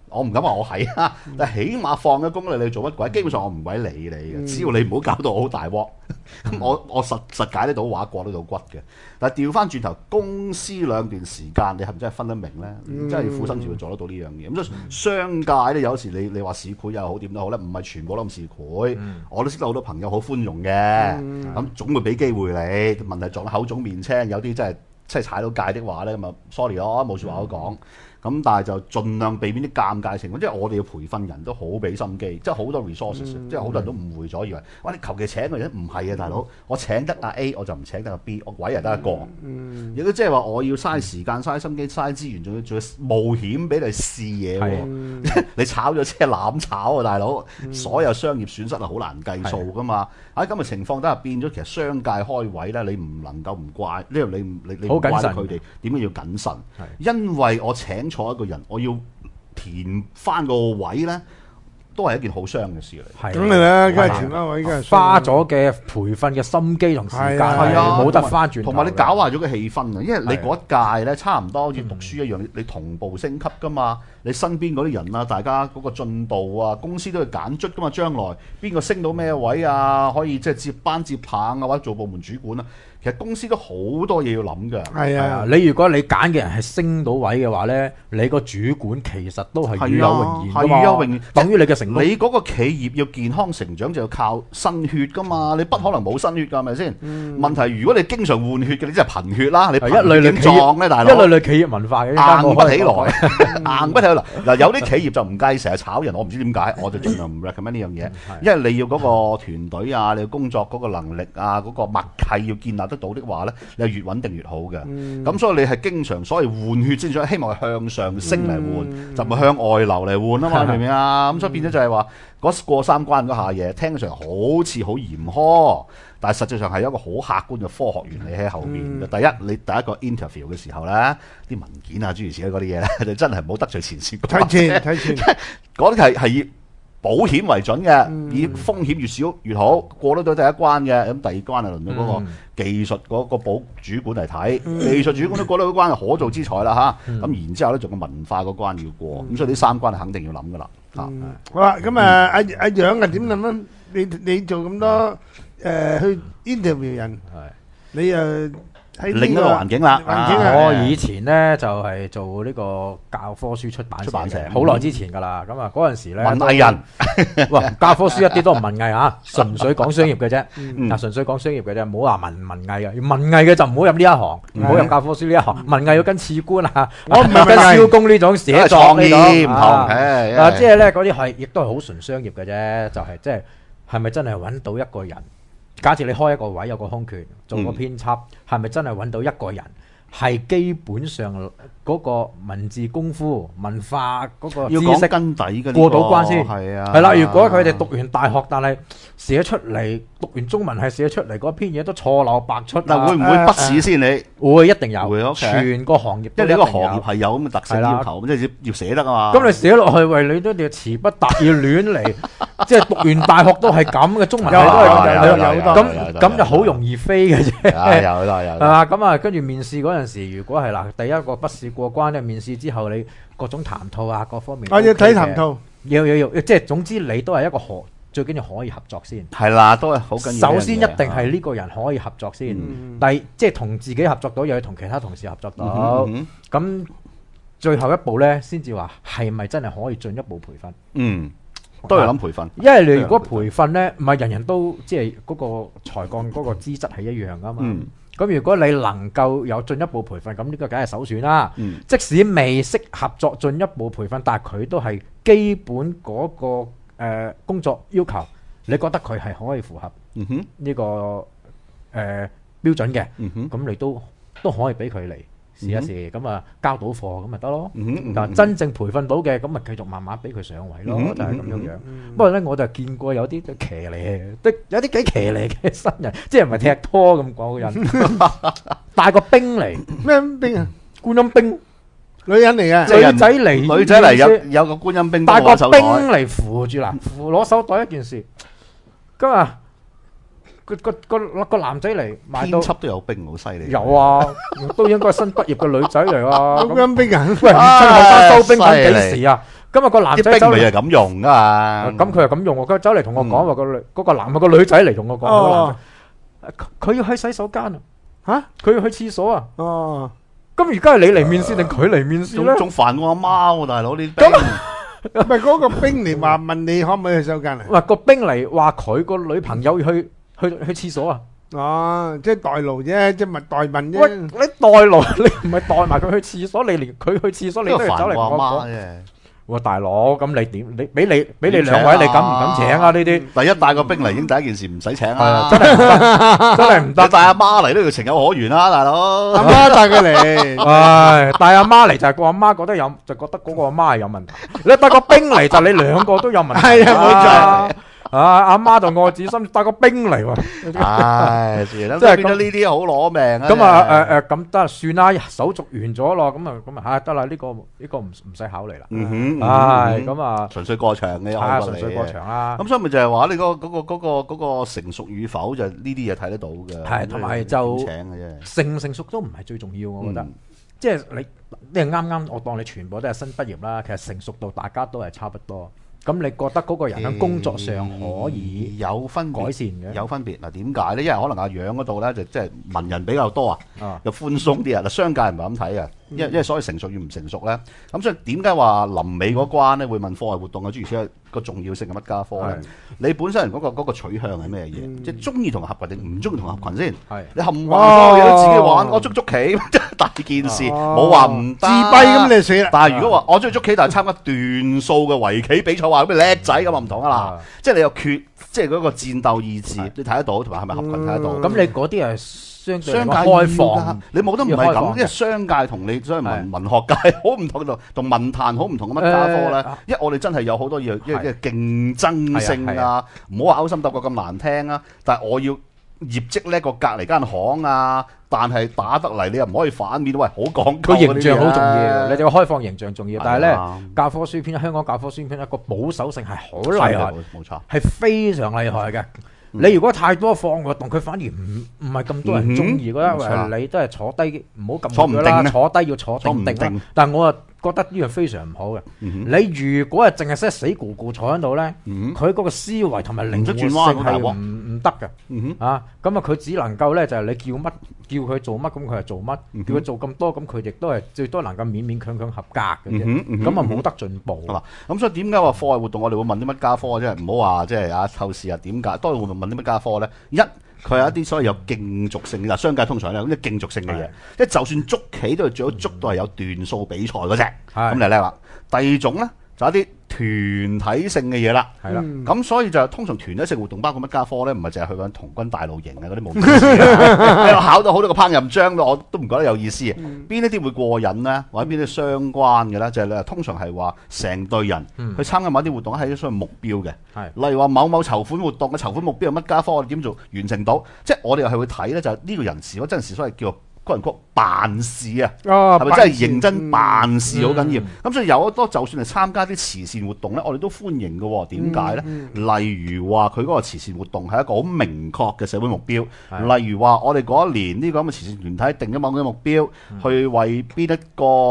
A: 我唔敢話我係啊，但係起碼放咗工你做乜鬼？基本上我唔鬼理你嘅，只要你唔好搞到我好大鑊，我實解得到話過得到骨嘅。但係調翻轉頭，公司兩段時間，你係咪真係分得明咧？真係苦心自會做得到呢樣嘢。咁所以商界咧，有時你話市儈又好點都好咧，唔係全部都咁市儈。我都識得好多朋友好寬容嘅，咁總會俾機會你。問題撞得口腫面青，有啲真係踩到界的話咧，咁啊 sorry 咯，冇説話好講。咁但係就盡量避免啲尷尬情況，即係我哋要培訓人都好俾心機，即係好多 resources，即係好多人都誤會咗，以為哇你求其請個人唔係啊，大佬，我請得阿 A 我就唔請得阿 B， 我委人得一個，亦都即係話我要嘥時間、嘥心機、嘥資源，仲要冒險俾你試嘢喎，你炒咗車攬炒啊，大佬，所有商業損失係好難計數噶嘛。喺咁嘅情況底下變咗，其實商界開位咧，你唔能夠唔怪呢度，你唔怪佢哋點解要謹慎，因為我請錯一個人，我要填翻個位咧，都係一件好傷嘅事嚟。
C: 咁你咧，梗係填翻位，梗係
B: 花咗嘅培訓嘅心機同時間，冇得翻轉頭。
A: 同埋你搞壞咗個氣氛啊！因為你嗰一屆咧，差唔多好似讀書一樣，你同步升級噶嘛。你身邊嗰啲人啊，大家嗰個進步啊，公司都要揀卒噶嘛。將來邊個升到咩位啊？可以即係接班接棒啊，或者做部門主管啊。其實公司都好多嘢要諗㗎。
B: 係啊，你如果你揀嘅人係升到位嘅話咧，你個主管其實都係與有榮焉㗎嘛。係與有榮焉，等於你嘅成功。你嗰個企業要健康成長就要靠新血㗎嘛。你不可能冇新血㗎，係咪先？問題如果你經常換血嘅，你真係貧血啦。你一類類企業咧，大佬。一類類企業文化嘅硬不起來，硬不起來。嗱，有啲企業就唔計成日炒人，我唔知點解，我就盡量唔 recommend 呢樣嘢，因為你要嗰個團隊啊，你要工作嗰個能力啊，嗰個默契要建立得到的話咧，你係越穩定越好嘅。咁所以你係經常所謂換血先，希望向上升嚟換，就唔係向外流嚟換啊嘛，明唔明啊？咁所以變咗就係話嗰過三關嗰下嘢，聽上好似好嚴苛，但係實際上係一個好客觀嘅科學原理喺後面嘅。第一，你第一個 interview 嘅時候咧，啲文件啊諸如此類嗰啲嘢咧，就真係唔好得罪前線。睇錢，嗰啲係以保險為準嘅，以風險越少越好，過得到第一關嘅。咁第二關啊，輪到嗰個技術嗰個保主管嚟睇，技術主管都過得到關，可造之材啦嚇。咁然之後咧，仲有文化嗰關要過，咁所以呢三關係肯定要諗噶啦。
C: 好啦，咁阿楊啊點諗啊？你做咁多去 interview 人，你又喺
A: 另一個環境啦。
B: 我以前咧就係做呢個教科書出版社，好耐之前噶啦。咁啊嗰陣時咧，
A: 文藝人，
B: 哇！教科書一啲都唔文藝嚇，純粹講商業嘅啫。嗱，純粹講商業嘅啫，唔好話文藝嘅。文藝嘅就唔好入呢一行，唔好入教科書呢一行。文藝要跟次官啊，我唔係跟蕭公呢種寫作呢種唔同。即係咧嗰啲係亦都係好純商業嘅啫，就係即係係咪真係揾到一個人？假設你開一個位有個空缺，做個編輯，係咪真係揾到一個人係基本上嗰個文字功夫、文化嗰個知識要講根底嘅過到關先？係啦，如果佢哋讀完大學，但係寫出嚟讀完中文係寫出嚟嗰篇嘢都錯漏百出，
A: 嗱會唔會筆試先？你
B: 會一定有，全個行業，因為你個行業係有咁嘅特性要求，即係要寫得啊嘛。咁你寫落去，喂，你都要詞不達，要亂嚟，即係讀完大學都係咁嘅中文係都係咁就好容易飛嘅啫。有係嘛？咁啊，跟住面試嗰陣時，如果係嗱，第一個筆試過關咧，面試之後你各種談吐啊，各方面我要睇談吐，要，即係總之你都係一個最緊要可以合作先。係啦，都係好緊要。首先一定係呢個人可以合作先，即係同自己合作到，又要同其他同事合作到。咁最後一步咧，先至話係咪真係可以進一步培訓？都係諗培訓，因為你如果培訓咧，唔係人人都即係嗰個才幹嗰個資質係一樣噶嘛。咁如果你能夠有進一步培訓，咁呢個梗係首選啦。即使未識合作進一步培訓，但係佢都係基本嗰個工作要求，你覺得佢係可以符合呢個標準嘅，咁你都可以俾佢嚟試一試，咁啊交到貨咁咪得咯。但真正培訓到嘅，咁咪繼續慢慢俾佢上位咯，就係咁樣樣。不過咧，我就見過有啲騎呢，有啲幾騎呢嘅新人，即係唔係踢拖咁講嘅人，帶個兵嚟咩兵啊？觀音兵，女人嚟嘅，女仔嚟有個觀音兵，帶個兵嚟扶住啦，攞手袋一件事，咁啊。個男仔嚟，編輯都有兵，好犀利。有啊，都應該係新畢業嘅女仔嚟啊。咁兵啊，喂，新學生收兵緊幾時啊？ 今日個男
A: 啲
B: 仔走嚟
A: 兵咪係咁用噶嘛。
B: 咁佢係咁用喎，佢走嚟同我講話嗰個男個女仔嚟同我講，嗰個男仔佢要去洗手間啊，
C: 嚇
B: 佢要去廁所啊，
C: 哦，
B: 咁而家係你嚟面試定佢嚟面試咧？
A: 仲煩我阿媽喎，大佬呢啲兵。
C: 唔係嗰個兵嚟話問你可唔可以去洗手間啊？
B: 喂，個兵嚟話佢個女朋友要去廁所啊！
C: 哦，即係代勞啫，即係咪代問
B: 喂，
C: 啫？
B: 你代勞，你唔係代埋佢去廁所，你連佢去廁所你
A: 呢個
B: 都要走嚟
A: 煩我
B: 同我講。
A: 阿媽啫。
B: 哇，大佬，咁你點？你俾你兩位，你敢唔敢請啊？呢啲
A: 第一帶個兵嚟已經第一件事唔使請
B: 係啊，
A: 啦。
B: 真係唔得，真係唔得。
A: 你帶阿媽嚟都要情有可原啦，大佬。
C: 阿媽帶佢嚟，
B: 唉，帶阿媽嚟就係個阿媽覺得嗰個阿媽係有問題。你帶個兵嚟就你兩個都有問題。
C: 係啊冇錯。
B: 阿媽就愛子心，帶個兵嚟喎。
A: 唉，即係變咗呢啲好攞命啊！
B: 咁啊咁得算啦，手續完咗咯，咁啊得啦，呢個唔使考慮啦。唉，咁啊
A: 純粹過場嘅，
B: 係純粹過場啦。
A: 咁所以咪就係話你嗰個成熟與否就呢啲嘢睇得到嘅。
B: 係同埋就
A: 請嘅啫，
B: 成唔成熟都唔係最重要，我覺得。即係你啱啱我當你全部都係新畢業啦，其實成熟度大家都係差不多。咁你覺得嗰個人喺工作上可以
A: 有分
B: 改善嘅？
A: 有分別嗱，點解咧？因為可能阿楊嗰度咧就即係文人比較多啊，又寬鬆啲啊。嗱，商界唔係咁睇嘅，因為所謂成熟與唔成熟咧，咁所以點解話臨尾嗰關咧會問課外活動啊？諸如此類個重要性係乜家科咧？你本身人嗰個取向係咩嘢？即係中意同合群定唔中意同合群先？你冚唪唥嘢都自己玩，我中意捉棋，真係大件事，冇話唔
C: 自閉咁你死啦！
A: 但係如果話我中意捉棋，但係參加段數嘅圍棋比賽，話咁叻仔咁啊唔同啊啦！即係你有即係嗰個戰鬥意志，你睇得到，同埋係咪合群睇得到？
B: 咁你嗰啲係相對
A: 界
B: 開放，
A: 你冇得唔係咁，因為商界同你所謂文學界好唔同，同文壇好唔同嘅乜家科咧？因為我哋真係有好多嘢，因為競爭性啊，唔好話勾心鬥角咁難聽啊！但係我要業績叻過隔離間行啊！但係打得嚟你又唔可以反面，喂，好講究。
B: 個形象好重要，你哋個開放形象重要。但係咧，教科書篇香港教科書篇一個保守性係好厲害，
A: 冇錯，
B: 係非常厲害嘅。你如果太多放活動，佢反而唔係咁多人中意。覺得你都係坐低，唔好咁坐啦，坐低要坐定定。但係我啊覺得呢樣非常唔好嘅。你如果係淨係識死咕咕坐喺度咧，佢嗰個思維同埋靈活性係唔得嘅。咁啊佢只能夠咧就係你叫佢做乜，咁佢係做乜；叫佢做咁多，咁佢亦都係最多能夠勉勉強強合格嘅啫。咁啊冇得進步。
A: 咁所以點解話課外活動我哋會問啲乜家科啫？唔好話即係透視啊點解？當然會問啲乜家科咧？佢係一啲所謂有競逐性嘅，商界通常咧有啲競逐性嘅嘢，即係就算捉棋都係最好捉到係有段數比賽嗰隻，咁你叻啦。第二種咧就一啲團體性嘅嘢啦，係啦。咁所以就通常團體性活動包括乜家科咧？唔係淨係去緊童軍大露營啊嗰啲冇意思嘅，考到好多個烹飪章我都唔覺得有意思。邊一啲會過癮咧？或者邊啲相關嘅咧？就係通常係話成隊人去參加某啲活動係啲所謂目標嘅，例如話某某籌款活動嘅籌款目標係乜家科，我哋點做完成到？即係我哋又係會睇咧，就係呢個人士嗰陣時所謂叫個人辦事啊，係咪真係認真辦事好緊要？咁所以有好多就算係參加啲慈善活動咧，我哋都歡迎嘅喎。點解咧？例如話佢嗰個慈善活動係一個好明確嘅社會目標，例如話我哋嗰一年呢個咁嘅慈善團體定咗某個目標，去為邊一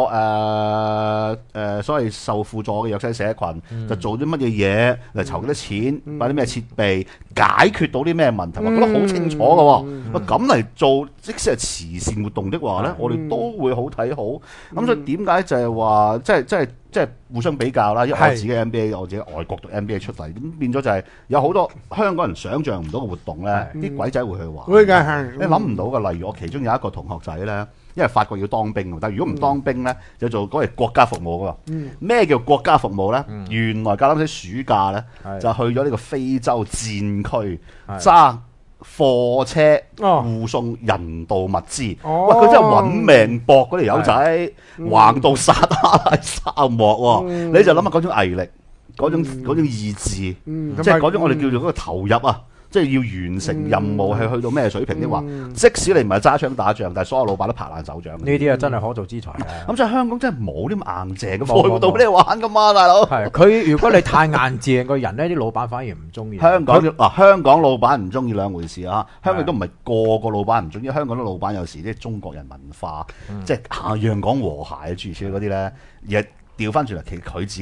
A: 個所謂受輔助嘅弱勢社群，就做啲乜嘢嘢嚟籌幾多錢，買啲咩設備，解決到啲咩問題，我覺得好清楚嘅喎。咁嚟做，即使係慈善活動的話咧，我哋都會好睇好。咁所以點解就係話，即係互相比較啦。因為我自己 MBA，我自己外國讀 MBA 出嚟，咁變咗就係有好多香港人想象唔到嘅活動咧，啲鬼仔會去玩。
C: 會㗎，
A: 你諗唔到嘅。例如我其中有一個同學仔咧，因為法國要當兵，但係如果唔當兵咧，就做嗰個國家服務㗎。咩叫國家服務咧？原來教啱啲暑假咧，就去咗呢個非洲戰區揸貨車護送人道物資，喂，佢真係揾命搏嗰條友仔，橫到撒哈拉沙漠喎，你就諗下嗰種毅力，嗰種意志，即係嗰種我哋叫做嗰個投入啊！即係要完成任務係去到咩水平的話，即使你唔係揸槍打仗，但係所有老闆都拍爛手掌。呢
B: 啲啊真係可造之材。
A: 咁所以香港真係冇啲咁硬淨嘅課外活動俾你玩噶嘛，大佬。
B: 係佢如果你太硬淨個人呢，啲老闆反而唔中意。
A: 香港老闆唔中意兩回事啊！香港都唔係個個老闆唔中意，香港啲老闆有時啲中國人文化，即係樣講和諧啊諸如此類嗰啲咧，而係調翻轉嚟，其實佢自己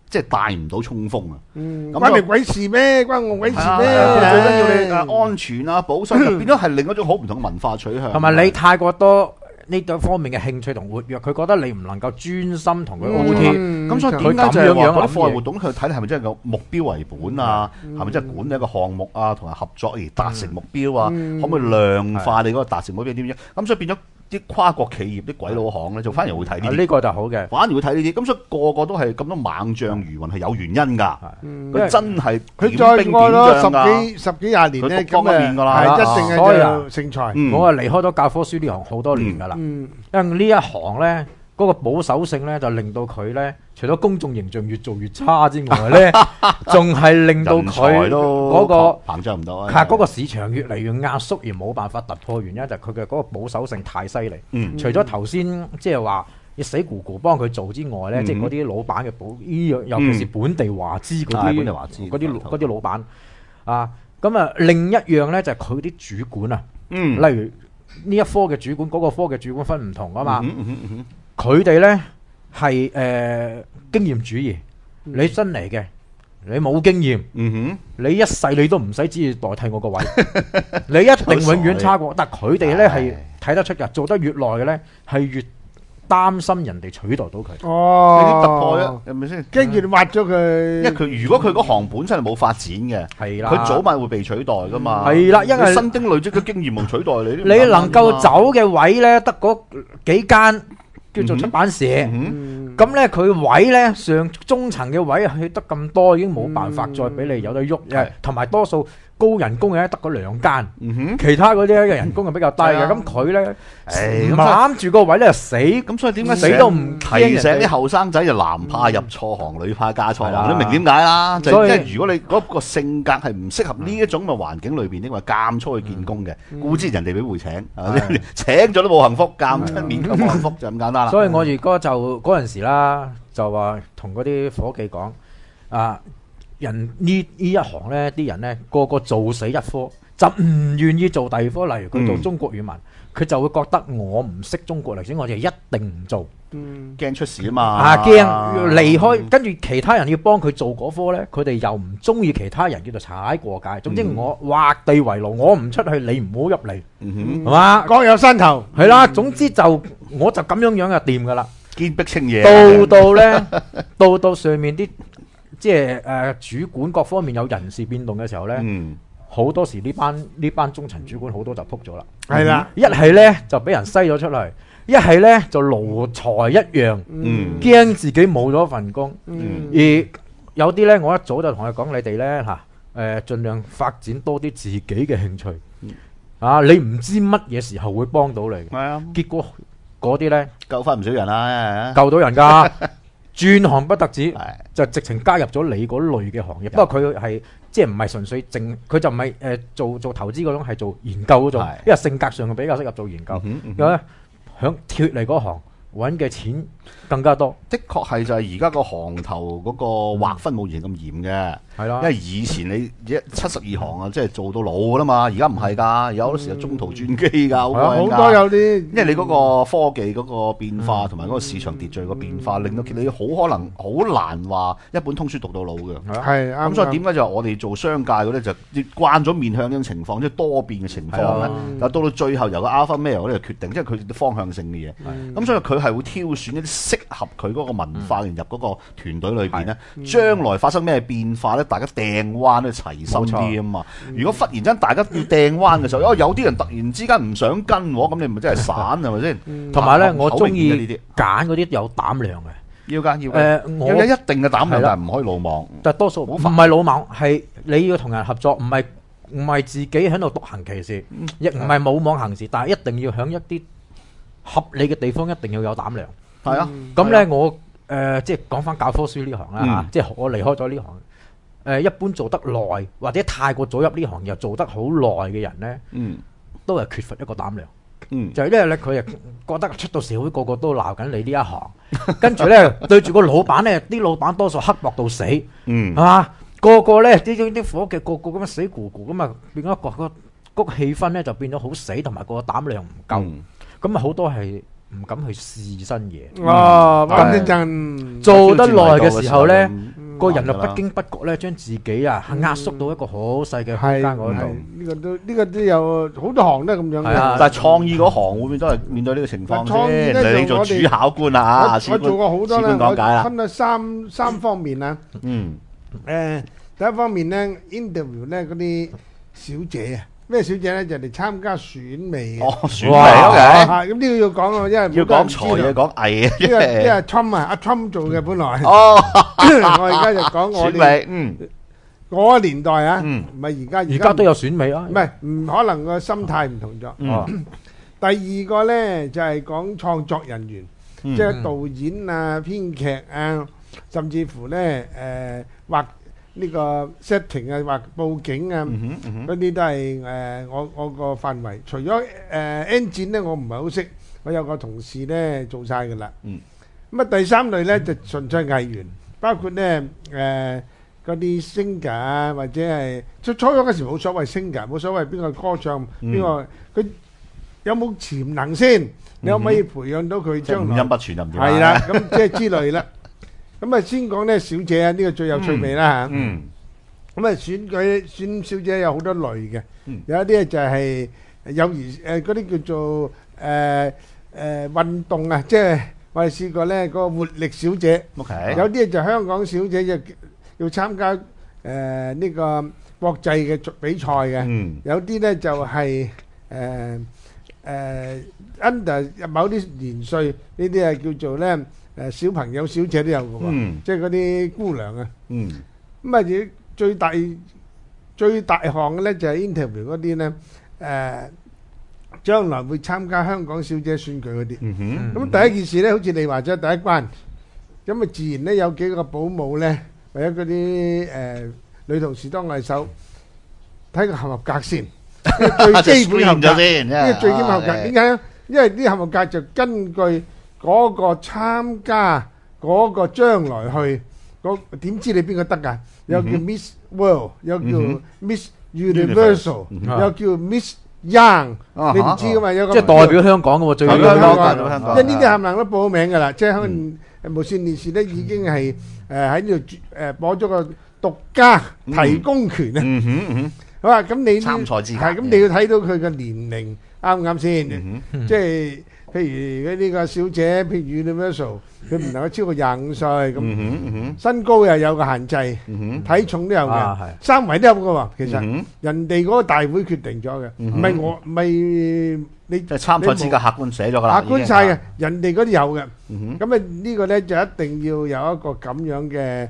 A: 即係帶唔到衝鋒啊。
C: 關你鬼事咩？關我鬼事咩？
A: 最緊要你安全啊、保守，就變咗係另一種好唔同嘅文化取向。
B: 同埋你太過多呢對方面嘅興趣同活躍，佢覺得你唔能夠專心同佢 OT。
A: 咁所以點解就係話嗰啲課外活動佢睇係咪真係個目標為本啊？係咪真係管理一個項目啊？同埋合作而達成目標啊？可唔可以量化你嗰個達成目標點樣？咁所以變咗啲跨國企業啲鬼佬行咧，就反而會睇呢啲。
B: 呢個就好嘅，
A: 反而會睇呢啲。咁所以個個都係咁多猛將如雲係有原因㗎。佢真係
C: 佢再過咗十幾廿年咧，
A: 咁啊
C: 係一定係就成才。
B: 我啊離開咗教科書呢行好多年㗎啦。因為呢一行咧，嗰個保守性咧，就令到佢咧，除咗公眾形象越做越差之外咧，仲係令到佢嗰個
A: 膨脹唔到啊！
B: 係嗰個市場越嚟越壓縮而冇辦法突破，原因就係佢嘅嗰個保守性太犀利。除咗頭先即係話你死咕咕幫佢做之外咧，即係嗰啲老闆嘅尤其是本地華資嗰啲老闆啊，咁啊另一樣咧就係佢啲主管啊，例如呢一科嘅主管，嗰個科嘅主管分唔同啊嘛。佢哋呢係經驗主義，你新嚟嘅，你冇經驗，你一世你都唔使旨意代替我個位，你一定永遠差過。但佢哋呢係睇得出㗎，做得越耐嘅呢係越擔心人哋取代到佢。
C: 哦，
A: 你啲突破啊，係咪先？
C: 跟住你挖咗佢，
A: 因為佢如果佢嗰行本身係冇發展嘅，係啦，佢早晚會被取代㗎嘛。係啦，因為新丁累積嘅經驗冇取代你。
B: 你能夠走嘅位呢，得嗰幾間。叫做出版社，咁咧佢位咧上中層嘅位去得咁多，已經冇辦法再俾你有得喐，同埋多數高人工嘅得嗰兩間，其他嗰啲嘅人工係比較低嘅，咁佢咧攬住個位咧就死，咁所以點解死都唔
A: 提醒啲後生仔就男怕入錯行，女怕嫁錯行，你明點解啦？就即係如果你嗰個性格係唔適合呢一種嘅環境裏邊，因為監粗去見工嘅，固之人哋俾會請，請咗都冇幸福，監出面都冇幸福，就咁簡單啦。
B: 所以我如果就嗰陣時啦，就話同嗰啲伙計講啊。人呢一行呢啲人呢，個個做死一科，就唔願意做第二科。例如佢做中國語文，佢就會覺得我唔識中國歷史，我就一定唔做。
A: 驚出事啊嘛！
B: 驚離開，跟住其他人要幫佢做嗰科呢，佢哋又唔中意其他人叫做踩過界。總之我劃地為牢，我唔出去，你唔好入嚟，係嘛？
C: 各有山頭，
B: 係啦。總之就我就咁樣樣就掂噶啦。
A: 堅壁清野。
B: 到上面啲。即係主管各方面有人事變動嘅時候呢，好多時呢班中層主管好多就撲咗啦。係啦，一係呢就俾人篩咗出嚟，一係呢就奴才一樣，驚自己冇咗份工。而有啲呢，我一早就同佢講，你哋呢盡量發展多啲自己嘅興趣。你唔知乜嘢時候會幫到你。係啊，結果嗰啲呢，
A: 救翻唔少人啦，
B: 救到人㗎。轉行不特止，就直情加入咗你嗰類嘅行業。不過佢係即係唔係純粹淨，佢就唔係做投資嗰種，係做研究嗰種。因為性格上比較適合做研究。因為響脫離嗰行揾嘅錢更加多。
A: 的確係就係而家個行頭嗰個劃分冇以前咁嚴嘅。係啦，因為以前你72行啊，即係做到老噶啦嘛。而家唔係㗎，有好多時候中途轉機㗎，好
C: 多有啲。
A: 因為你嗰個科技嗰個變化同埋嗰個市場秩序個變化，令到你好可能好難話一本通書讀到老嘅。係咁，所以點解就我哋做商界嗰啲就慣咗面向呢種情況，即係多變嘅情況咧。但到最後由個 alpha male 呢個決定，即係佢啲方向性嘅嘢。咁所以佢係會挑選一啲適合佢嗰個文化入嗰個團隊裏邊咧，將來發生咩變化咧？大家掟彎咧齊心啲啊嘛！如果忽然間大家要掟彎嘅時候，有啲人突然之間唔想跟我，咁你咪真係散係咪先？
B: 同埋咧，我中意揀嗰啲有膽量嘅，
A: 要有一定嘅膽量，但係唔可以魯莽。
B: 但係多數唔係魯莽，係你要同人合作，唔係自己喺度獨行其事，亦唔係魯莽行事，但係一定要喺一啲合理嘅地方，一定要有膽量。係啊，咁咧我即係講翻教科書呢行啦嚇，即係我離開咗呢行。一般做得耐或者太過早入呢行又做得好耐嘅人呢，都係缺乏一個膽量。就係因為咧，佢覺得出到社會個個都鬧緊你呢一行，跟住呢，對住個老闆呢，啲老闆多數刻薄到死，係嘛？個個呢啲伙計個個咁樣死咕咕咁啊，變咗個氣氛呢就變咗好死，同埋個膽量唔夠，咁啊好多係唔敢去試新嘢。
C: 咁真
B: 做得耐嘅時候呢。 個人就不經不覺咧，將自己啊壓縮到一個好細嘅空間嗰度。
C: 呢個都有好多行都係咁樣嘅。
A: 但係創意嗰行會唔會都係面對呢個情況先？你做主考官啊，
C: 我做過好多啦，
A: 講解啦，
C: 分咗三方面啦。第一方面咧 interview 咧嗰啲小姐啊。咩小姐咧就嚟參加選美嘅。
A: 選美 OK。
C: 咁呢個要講啊，因為
A: 要講才要講藝啊。
C: 呢個 Trump 啊，阿 Trump 做嘅本來。我而家就講我哋。我個年代啊，唔係而家。
B: 而家都有選美啊。
C: 唔係，唔可能個心態唔同咗。第二個咧就係講創作人員，即係導演啊、編劇啊，甚至乎咧畫呢個 setting 啊，畫佈景啊，嗰啲都係我個範圍。除咗engine咧，我唔係好識，我有個同事咧做晒㗎啦。咁啊，第三類咧就純粹藝員，包括咧嗰啲 singer 啊，或者係初嗰時冇所謂 singer，冇所謂邊個歌唱邊個，佢有冇潛能先？你可唔可以培養到佢將來？
A: 五音不全就唔掂。
C: 係啦，咁即係之類啦。咁啊，先講咧小姐啊，呢個最有趣味啦嚇。咁啊，選小姐有好多類嘅，有一啲就係幼兒嗰啲叫做運動啊，即係我哋試過咧嗰個活力小姐。
A: OK。
C: 有啲就香港小姐就要參加呢個國際嘅比賽嘅。有啲咧就係under 某啲年歲，呢啲係叫做咧。小朋友小姐都有嘅喎，即係嗰啲姑娘啊。咁啊，最大項嘅咧就係 interview 嗰啲咧，將來會參加香港小姐選舉嗰啲。咁第一件事咧，好似你話齋第一關，咁啊自然咧有幾個保姆咧，或者嗰啲女同事當藝手，睇佢合唔合格先，最基本合格先。呢個最基本合格點解咧？因為啲合唔合格就根據嗰個參加嗰個將來去，點知你邊個得㗎？有叫 Miss World， 有叫 Miss Universal， 有叫 Miss Young， 你唔知㗎嘛？有個
B: 即係代表香港嘅喎，最代表香港。
C: 因為呢啲冚唪唥都報名㗎啦，即係可能無線電視咧已經係喺呢度攞咗個獨家提供權啊。好啊，咁你
A: 參賽資格
C: 係咁，你要睇到佢嘅年齡啱唔啱先？即係。譬如呢個小姐，譬如 Universal， 佢唔能夠超過25歲咁，身高又有個限制，體重都有嘅，三圍都有嘅喎。其實人哋嗰個大會決定咗嘅，唔係我，唔係你。
A: 即係參賽資格客觀寫咗㗎啦，
C: 客觀曬嘅，人哋嗰啲有嘅。咁啊呢個咧就一定要有一個咁樣嘅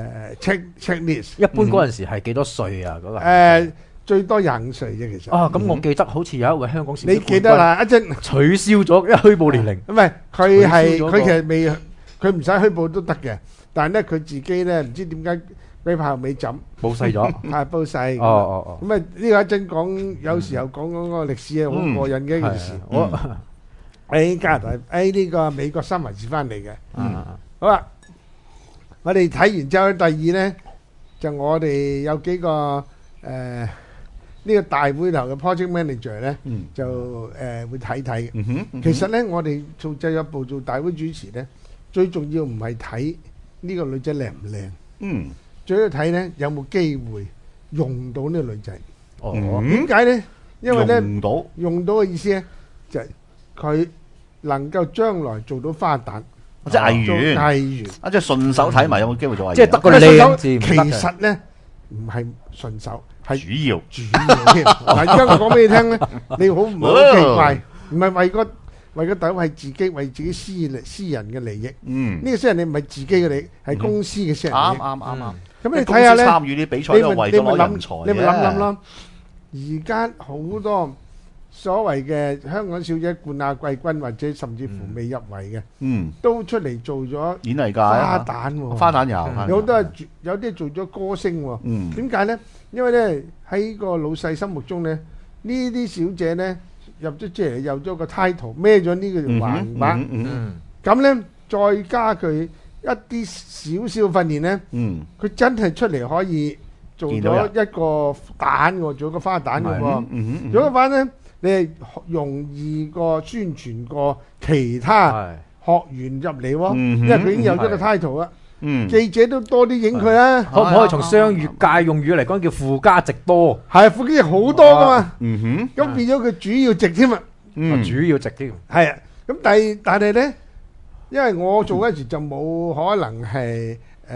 C: checklist。
B: 一般嗰陣時係幾多歲啊？嗰個
C: 最多25歲啫，其實。
B: 咁我記得好似有一位香港小姐，
C: 你記得啦？一陣
B: 取消咗一虛報年齡。
C: 唔係，佢其實未，佢唔使虛報都得嘅。但係咧，佢自己咧唔知點解龜炮尾枕
B: 報細咗。
C: 係報細。
B: 咁
C: 啊呢個一陣講，有時候講嗰個歷史係好過癮嘅一件事。我喺加拿大喺呢個美國三藩市翻嚟嘅。好啦，我哋睇完之後，第二咧就我哋有幾個呢個大會頭嘅 project manager 咧，就會睇睇嘅。其實咧，我哋做製作部做大會主持咧，最重要唔係睇呢個女仔靚唔靚，最緊要睇咧有冇機會用到呢個女仔。點解咧？因為咧用到嘅意思咧，就係佢能夠將來做到花旦，
A: 即係藝員，即係順手睇埋有冇機會做藝員。
B: 即係得個靚字，
C: 其實咧唔係順手。係
A: 主要
C: 添。嗱，而家我講俾你聽咧，你好唔好奇怪？唔係為個隊，係自己為自己私人嘅利益。呢個私人你唔係自己嘅利益，係公司嘅私人利益。
A: 啱。
C: 咁你睇下咧，
A: 參與啲比賽都為咗攞人才。
C: 你咪諗咯。而家好多所謂嘅香港小姐冠亞季軍，或者甚至乎未入圍嘅，都出嚟做咗
A: 演藝界
C: 花旦喎。
A: 花旦有
C: 好多係有啲做咗歌星喎。點解咧？因為咧喺個老細心目中咧，呢啲小姐咧入咗即係有咗個 title， 孭咗呢個橫額，咁咧再加佢一啲少少訓練咧，佢真係出嚟可以做咗一個旦喎，做個花旦嘅喎。做個花咧，你係容易過宣傳過其他學員入嚟喎，因為佢已經有咗個 title 啦。 記者都多啲影佢啊。
B: 可唔可以從商業界用語嚟講叫富家值多？
C: 係附近好多噶嘛。咁變咗佢主要值添啊。
B: 主要值添。
C: 係啊。咁但係咧，因為我做嗰時就冇可能係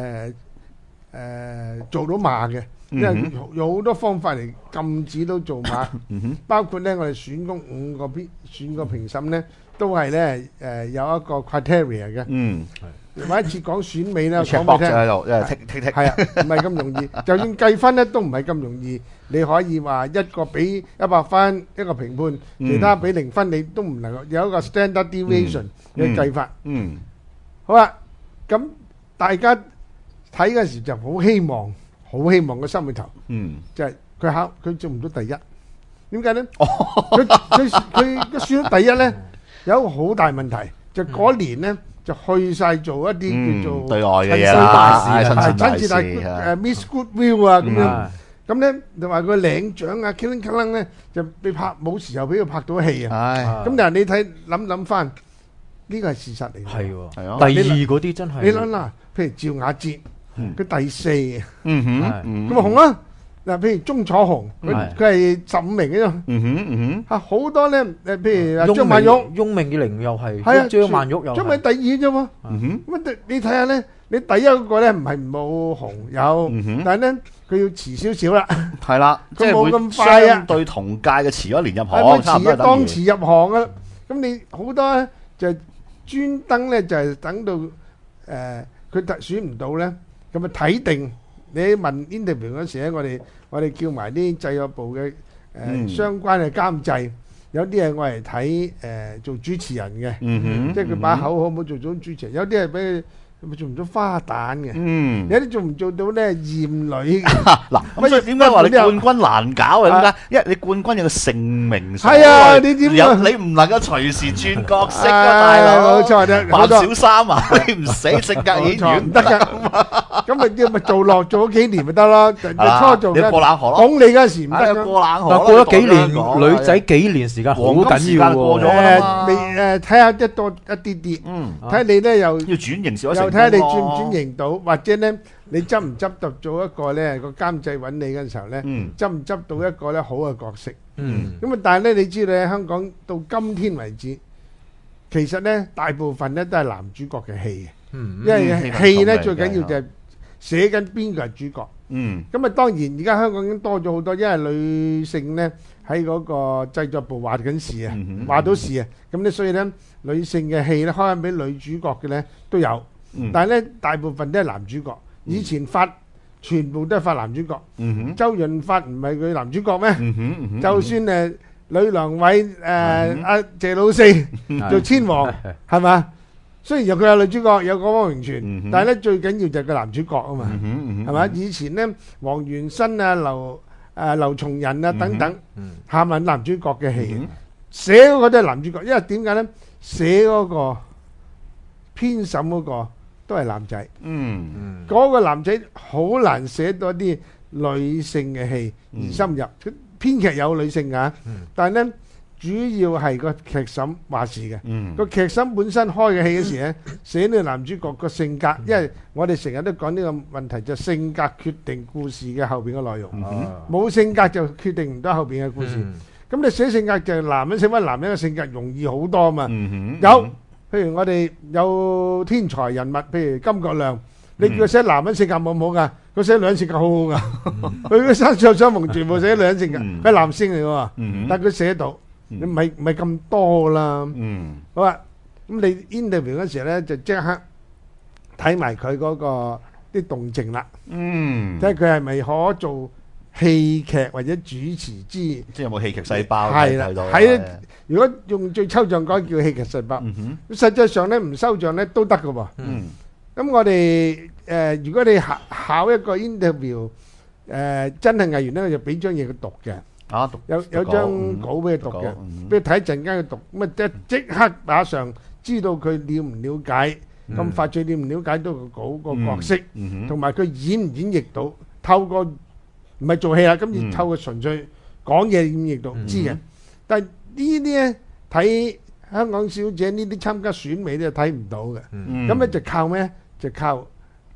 C: 做到馬嘅，因為有好多方法嚟禁止到做馬，包括咧我哋選工5個評審咧，都係咧有一個 criteria 嘅。有一次講選美咧，講俾你聽，係啊，唔係咁容易。就算計分咧，都唔係咁容易。你可以話一個俾100分一個評判，其他俾0分，你都唔能夠有一個 standard deviation 嘅計法。好啦，咁大家睇嗰時就好希望個心裏頭，就係佢做唔到第一。點解咧？佢選到第一咧，有一個好大問題，就嗰年咧。就去晒做一啲叫做
A: 對外嘅嘢啦，
C: 親自大Miss Goodwill 啊咁樣，咁咧就話佢領獎啊 ，killing 咧就被拍冇時候俾佢拍到戲啊。咁但係你諗翻，呢個係事實嚟嘅。
B: 係喎，第二嗰啲真係。
C: 你諗啦，譬如趙雅捷，佢第4，咁啊紅啊。嗱，譬如鐘楚紅，佢係15名嘅啫。好多咧，譬如張曼玉、
B: 翁明玲又係，張曼玉又係。
C: 張曼玉第2啫喎。咁你睇下咧，你第一嗰個咧唔係冇紅有，但係咧佢要遲少少啦。
A: 係啦，
C: 佢冇咁快啊。
A: 相對同屆嘅遲咗1年入行，差唔多等於。
C: 當時入行啊，咁你好多咧就專登咧就係等到佢特選唔到咧，咁啊睇定。你問 interview 嗰時咧，我哋叫埋啲製作部嘅相關嘅監製，有啲係我嚟睇做主持人嘅，即係佢把口好唔好做到主持人，有啲係俾佢做唔到花旦嘅，有啲做唔做到咧艷女嘅。嗱，
A: 咁所以點解話你冠軍難搞啊？點解？因為你冠軍有個盛名所在，
C: 係啊，你點
A: 你唔能夠隨時轉角色啊，大佬。
C: 冇錯啫，
A: 扮小三啊，你唔死性格演員
C: 唔得㗎。咁咪做咗幾年咪得咯？初做
A: 你過冷河咯，
C: 捧你嗰時唔得
A: 過冷河。
B: 過咗幾年，女仔幾年時間好緊要喎。
C: 未睇下一啲啲，睇你咧又
A: 轉型少咗，
C: 又睇下你轉唔轉型到，或者咧你執唔執到做一個咧個監製揾你嘅時候咧，執唔執到一個咧好嘅角色。咁啊，但係咧你知道咧香港到今天為止，其實咧大部分咧都係男主角嘅戲嘅，因為戲咧最緊要就係寫緊邊個係主角。咁啊當然而家香港已經多咗好多，因為女性咧喺嗰個製作部話緊事啊，話到事啊，咁咧所以咧女性嘅戲咧開緊俾女主角嘅咧都有，但係咧大部分都係男主角。以前發全部都係發男主角，周潤發唔係佢男主角咩？就算呂良偉阿謝老四做千王係嘛？雖然有佢有女主角有個汪明荃，但係咧最緊要就係個男主角啊嘛，係嘛？以前咧黃元申啊、劉松仁啊等等，喊緊男主角嘅戲，寫嗰個都係男主角，因為點解咧？寫嗰個編審嗰個都係男仔，嗰個男仔好難寫到啲女性嘅戲而深入。編劇有女性㗎，但係咧主要係個劇審話事嘅。個劇審本身開嘅戲嗰時咧，寫呢個男主角個性格，因為我哋成日都講呢個問題，就性格決定故事嘅後邊嘅內容。冇性格就決定唔到後邊嘅故事。咁你寫性格就係男人寫翻男人嘅性格容易好多嘛。有譬如我哋有天才人物，譬如甘國亮，你叫佢寫男人性格冇唔好噶？佢寫女人性格好好噶。佢嘅山上相逢全部寫女人性格，佢係男性嚟嘅，但係佢寫到，你唔係咁多啦。好啊，咁你 interview 嗰時咧就即刻睇埋佢嗰個啲動靜啦，睇下佢係咪可做戲劇或者主持之，
A: 即係有冇戲劇細胞？
C: 係啦，係啊。如果用最抽象講叫戲劇細胞，實際上咧唔收像咧都得㗎喎。咁我哋如果你考一個 interview，真係藝員咧，就俾張嘢佢讀嘅。有張稿俾佢讀嘅，俾佢睇一陣間佢讀，咁啊即刻馬上知道佢了唔了解，咁快脆了唔了解到個稿個角色，同埋佢演唔演繹到，透過唔係做戲啦，咁要透過純粹講嘢演繹到知嘅。但係呢啲咧睇香港小姐呢啲參加選美咧睇唔到嘅，咁咧就靠咩？就靠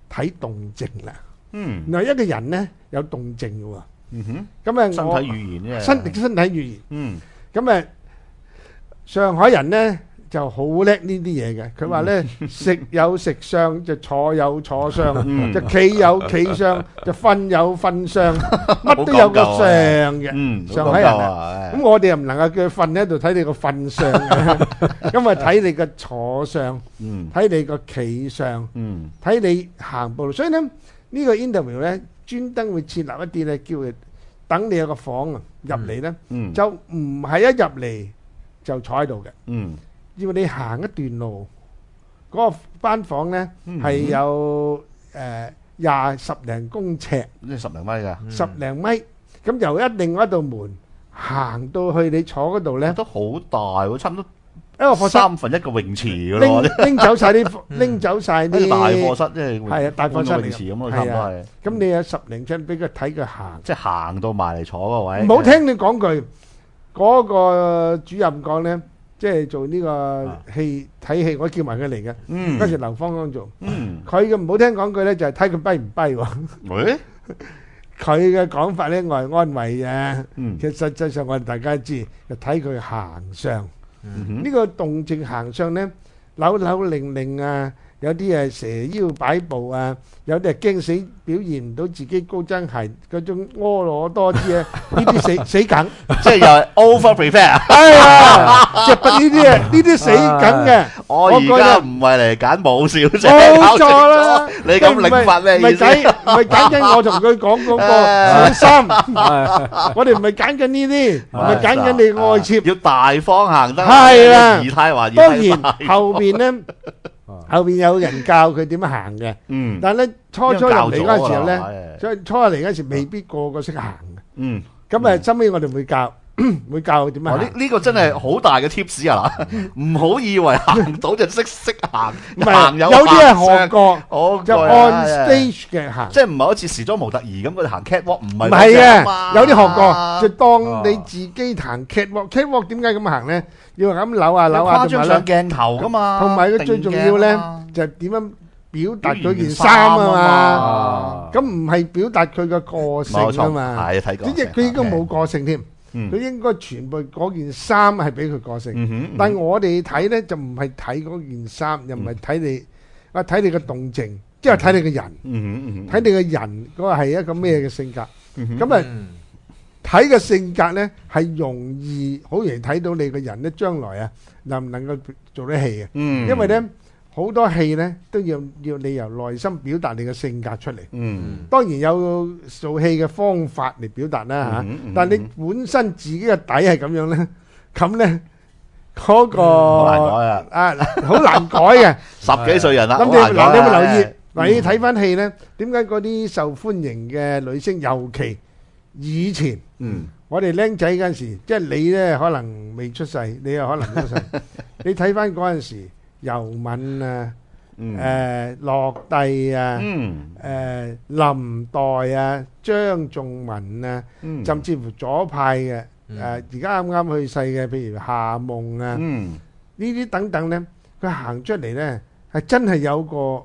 C: 睇動靜啦。
A: 嗯
C: 原來一個人咧有動靜嘅喎。
A: 嗯哼，
C: 咁啊，
A: 身體語言啫。
C: 身體語言。
A: 嗯
C: 咁啊，上海人咧就好叻呢啲嘢嘅。佢話咧食有食相，就坐有坐相，就企有企相，就瞓有瞓相，乜都有個相嘅。
A: 嗯，
C: 上海人啊，咁我哋又唔能夠叫佢瞓喺度睇你個瞓相嘅，咁啊睇你個坐相，睇你個企相，睇你行步路。所以咧呢個 interview 咧專登會設立一啲咧，叫佢等你有個房啊入嚟咧，就唔係一入嚟就坐喺度嘅，要你行一段路。嗰個班房咧係有十零公尺，
A: 即係10零米㗎，
C: 十零米。咁由另外一道門行到去你坐嗰度咧，
A: 都好大喎，差唔多
C: 一個課室
A: 1/3個泳池㗎咯。
C: 拎走晒啲，拎走晒啲
A: 大課室，即係
C: 係啊大課室嚟
A: 泳池咁咯，差唔多係。
C: 咁你有10零尺俾佢睇佢行，
A: 即係行到埋嚟坐嗰位。
C: 唔好聽你講句，嗰個主任講咧，即係做呢個戲睇戲，我叫埋佢嚟嘅。嗰時劉芳剛做，佢嘅唔好聽講句咧，就係睇佢跛唔跛喎。
A: 喂，
C: 佢嘅講法咧，我係安慰嘅。其實實際上我哋大家知，就睇佢行相。呢個動靜行相咧，扭扭擰擰啊，有啲係蛇腰擺步啊，有啲係驚死表現唔到自己高踭鞋嗰種婀娜多姿啊，呢啲死梗，
A: 即係又係 over prepare。
C: 哎呀，即係呢啲死梗嘅。
A: 我而家唔係嚟揀冇笑啫，
C: 冇錯啦。
A: 你咁領法咩意思？
C: 唔係揀緊我同佢講嗰個小心，我哋唔係揀緊呢啲，唔係揀緊你愛妾，
A: 要大方行得。
C: 係啦，
A: 儀態話
C: 當然後邊咧。後邊有人教佢點樣行嘅，但係咧初入嚟嗰陣時候咧，所以初入嚟嗰時未必個個識行嘅。咁啊，收尾我哋會教佢點樣行。
A: 呢個真係好大嘅 tips 啊！唔好以為行到就識行，
C: 唔係有啲係學過，就 on stage 嘅行，
A: 即係唔係好似時裝模特兒咁佢哋行 catwalk，唔係。
C: 唔係啊，有啲學過，就當你自己行 catwalk。catwalk 點解咁行咧？要咁扭下扭下，
A: 誇張上鏡頭噶嘛。
C: 同埋佢最重要咧，就係點樣表達嗰件衫啊嘛。咁唔係表達佢嘅個性啊嘛。
A: 係睇過。
C: 佢應該冇個性添。佢應該全部嗰件衫係俾佢個性。但係我哋睇咧就唔係睇嗰件衫，又唔係睇你，睇你嘅動靜，即係睇你嘅人。睇你嘅人嗰個係一個咩嘅性格。咁啊。睇嘅性格咧係好容易睇到你個人咧將來啊能唔能夠做得戲嘅，因為咧好多戲咧都要你由內心表達你嘅性格出嚟。當然有做戲嘅方法嚟表達啦嚇，但係你本身自己嘅底係咁樣咧，咁咧嗰個好難改嘅。
A: 10幾歲人啦，
C: 咁你有冇留意？嗱，你睇翻戲咧，點解嗰啲受歡迎嘅女星，尤其以前，我哋僆仔嗰陣時，即係你咧可能未出世，你又可能出世。你睇翻嗰陣時，尤敏啊，樂蒂啊，林黛啊，張頌文啊，甚至乎左派嘅，而家啱啱去世嘅，譬如夏夢啊，呢啲等等咧，佢行出嚟咧係真係有個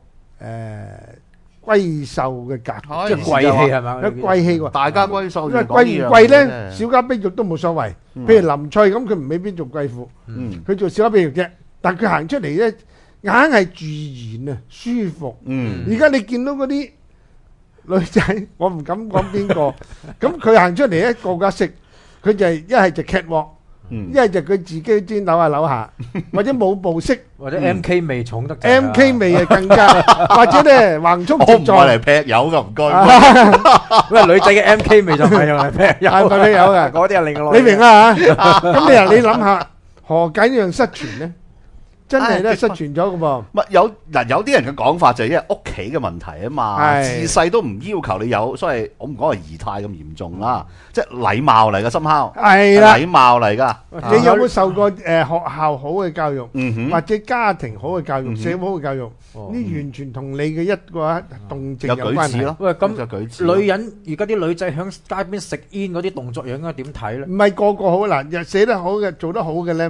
C: 閨秀嘅格，
B: 即係貴氣係嘛？
C: 有貴氣喎，
A: 大家閨秀。
C: 因為貴唔貴咧，小家碧玉都冇所謂。譬如林翠咁，佢唔未必做貴婦，佢做小家碧玉啫。但佢行出嚟咧，硬係自然啊，舒服。而家你見到嗰啲女仔，我唔敢講邊個，咁佢行出嚟咧，個個識，佢就係一係就 catwalk。一係就佢自己先扭下扭下，或者舞步式，
B: 或者 MK 味重得
C: ，MK 味啊更加，或者咧橫衝直撞。
A: 我唔係嚟劈友噶，唔該。
B: 因為女仔嘅 MK 味就唔係用嚟劈友，
C: 係劈友嘅，
B: 嗰啲係另外。
C: 你明啦嚇？咁你諗下，何解呢樣失傳咧？真係咧失傳咗嘅噃。
A: 唔係有啲人嘅講法就係因為屋企嘅問題啊嘛，自細都唔要求你有，所以我唔講係儀態咁嚴重啦，即係禮貌嚟嘅深烤，
C: 係啦，
A: 禮貌嚟㗎。
C: 你有冇受過學校好嘅教育，或者家庭好嘅教育、社會好嘅教育？呢完全同你嘅一個動靜有關係
A: 咯。
B: 喂，咁女人而家啲女仔響街邊食煙嗰啲動作，應該點睇咧？
C: 唔係個個好嗱，寫得好嘅、做得好嘅咧。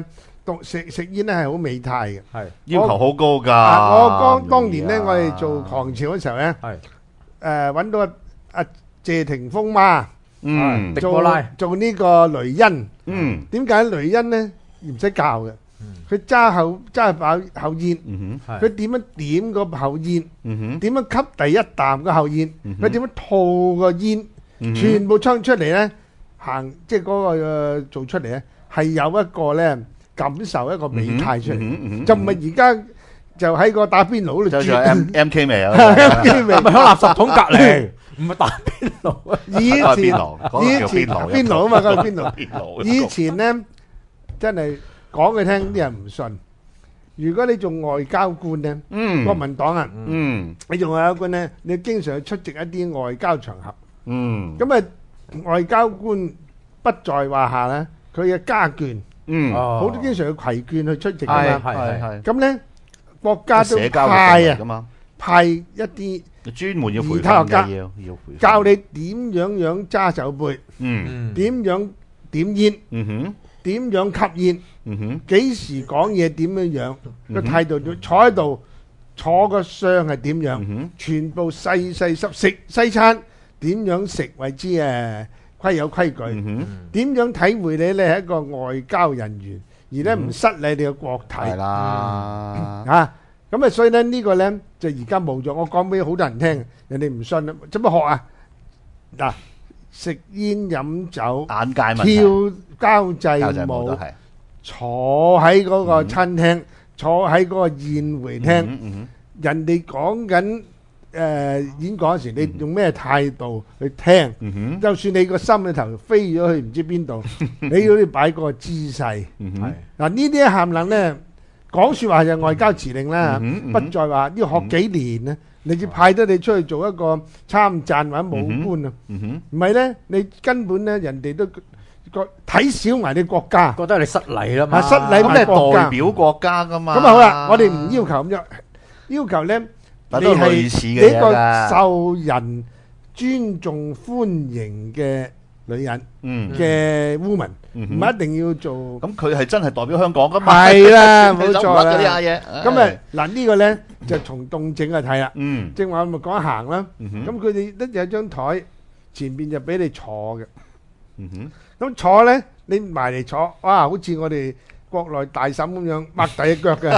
C: 食煙咧係好美態嘅。
B: 係
A: 要求好高㗎。
C: 我當年咧，我哋做唐朝嗰時候咧，揾到阿謝霆鋒媽，
A: 嗯，
B: 狄波拉
C: 做呢個雷恩。
A: 嗯，
C: 點解雷恩咧唔使教嘅？佢揸把口煙，佢點樣點個口煙？點樣吸第一啖個口煙？佢點樣吐個煙？全部唱出嚟咧，即係嗰個做出嚟咧，係有一個咧感受一個美態出嚟，就唔係而家就喺個打邊爐度
A: 就係 MK 味啊
C: ，MK 味，
B: 咪喺垃圾桶隔離，唔係打邊爐啊！
C: 以前邊爐啊嘛，嗰個邊爐。
A: 爐
C: 以前咧真係講佢聽啲人唔信。如果你做外交官咧，國民黨啊，你做外交官咧，你經常去出席一啲外交場合。咁啊，外交官不在話下咧，佢嘅家眷，好多經常去攜眷去出席噶嘛。
B: 係。
C: 咁咧，國家都派一啲
A: 專門要培訓嘅，要
C: 教你點樣揸手背，點樣點煙，點樣吸煙，幾時講嘢點樣個態度，坐喺度坐個相係點樣，全部細細濕食西餐點樣食為之規有規矩，點樣體會你係一個外交人員，而咧唔失禮你嘅國體。係啦，嚇咁啊，所以咧呢個咧就而家冇咗。我講俾好多人聽，人哋唔信啦，做乜學啊？嗱，食煙飲酒、
A: 眼界問題、
C: 跳交際舞、坐喺嗰個餐廳、坐喺嗰個宴會廳，人哋講緊演講嗰時，你用咩態度去聽？就算你個心裏頭飛咗去唔知邊度，你都要擺個姿勢。嗱，呢啲冚唪唥咧講説話就外交辭令啦，不再話要學幾年咧，你至派得你出去做一個參贊或者武官啊？唔係咧，你根本咧人哋都睇小埋你國家，
B: 覺得你失禮啦嘛，
C: 失禮
A: 咁係代表國家噶嘛。
C: 咁啊好啦，我哋唔要求咁樣，要求咧。你係你一個受人尊重歡迎嘅女人嘅 woman，唔一定要做。
A: 咁佢係真係代表香港噶嘛？
C: 係啦，冇錯啦。
A: 咁
C: 啊嗱呢個咧就從動靜去睇啦。正話我咪講行啦。咁佢哋都有張台前邊就俾你坐嘅。咁坐咧，你埋嚟坐，哇！好似我哋國內大嬸咁樣擘第一腳嘅。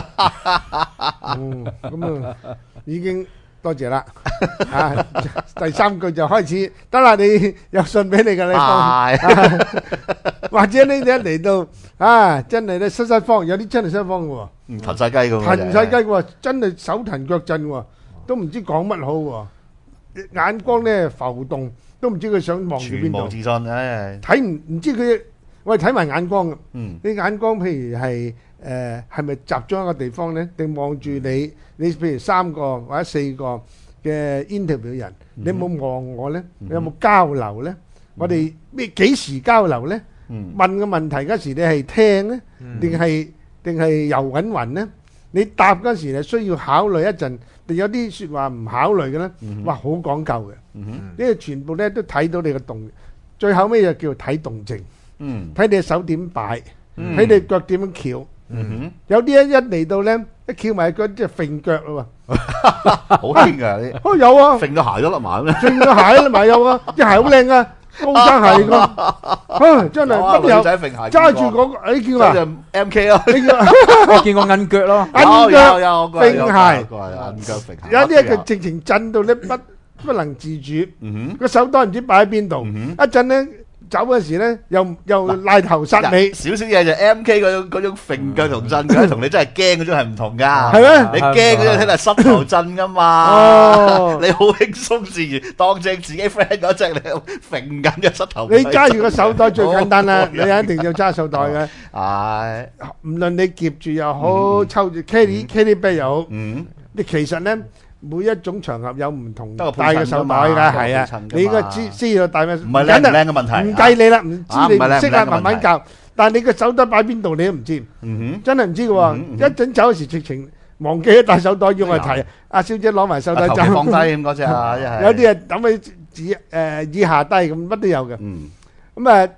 C: 咁啊。已經多謝啦，第三句就開始得啦，你有信俾你㗎，你放，或者呢你一嚟到真係咧失慌，有啲真係失慌嘅喎，
A: 騰晒雞嘅喎，
C: 騰晒雞喎，真係手騰腳震喎，都唔知講乜好喎，眼光咧浮動，都唔知佢想望住邊度，
A: 全無自信，
C: 睇唔知佢，我哋睇埋眼光嘅，你眼光譬如係。係咪集中一個地方呢？定望住你？你譬如3個或者4個嘅 interview 人，你有冇望我呢？你有冇交流呢？我哋幾時交流呢？問個問題嗰時，你係聽呢，定係遊緊雲呢？你答嗰時係需要考慮一陣，定有啲説話唔考慮嘅呢？哇，好講究嘅。呢個全部呢都睇到你個動，最後尾就叫睇動靜，睇你手點擺，睇你腳點樣翹。有啲一嚟到咧，一翹埋腳即係揈腳咯喎，
A: 好興㗎你。
C: 哦有啊，
A: 揈到鞋都甩埋咩？
C: 揈到鞋都甩埋有啊，啲鞋好靚啊，高踭鞋㗎，真係乜有揸住嗰個你叫啊
A: MK 咯，
B: 我見過韌腳咯，
C: 韌腳揈鞋，
A: 韌腳揈鞋，
C: 有啲佢直情震到咧不能自主，個手袋唔知擺喺邊度，一陣咧。走嗰時咧，又拉頭殺尾，
A: 少少嘢就 MK 嗰種揈腳同震腳，同你真係驚嗰種係唔同噶。
C: 係咩？
A: 你驚嗰種聽係膝頭震噶嘛？你好輕鬆自然，當正自己 friend 嗰隻，你揈緊嘅膝頭。
C: 你揸住個手袋最簡單啦，你一定要揸手袋嘅。
A: 係，
C: 唔論你夾住又好，抽住 carry bag 又好，你其實咧。每一種場合有唔同帶嘅手袋㗎，係啊，你應該知道帶咩？
A: 唔係靚唔靚嘅問題，
C: 唔計你啦，唔知你唔識啊，慢慢教。但係你個手袋擺邊度你都唔知，真係唔知嘅喎。一陣走嗰時直情忘記咗帶手袋，要我提阿小姐攞埋手袋走。
A: 放低咁嗰隻啊，
C: 有啲啊抌喺以下低咁，乜都有嘅。咁啊，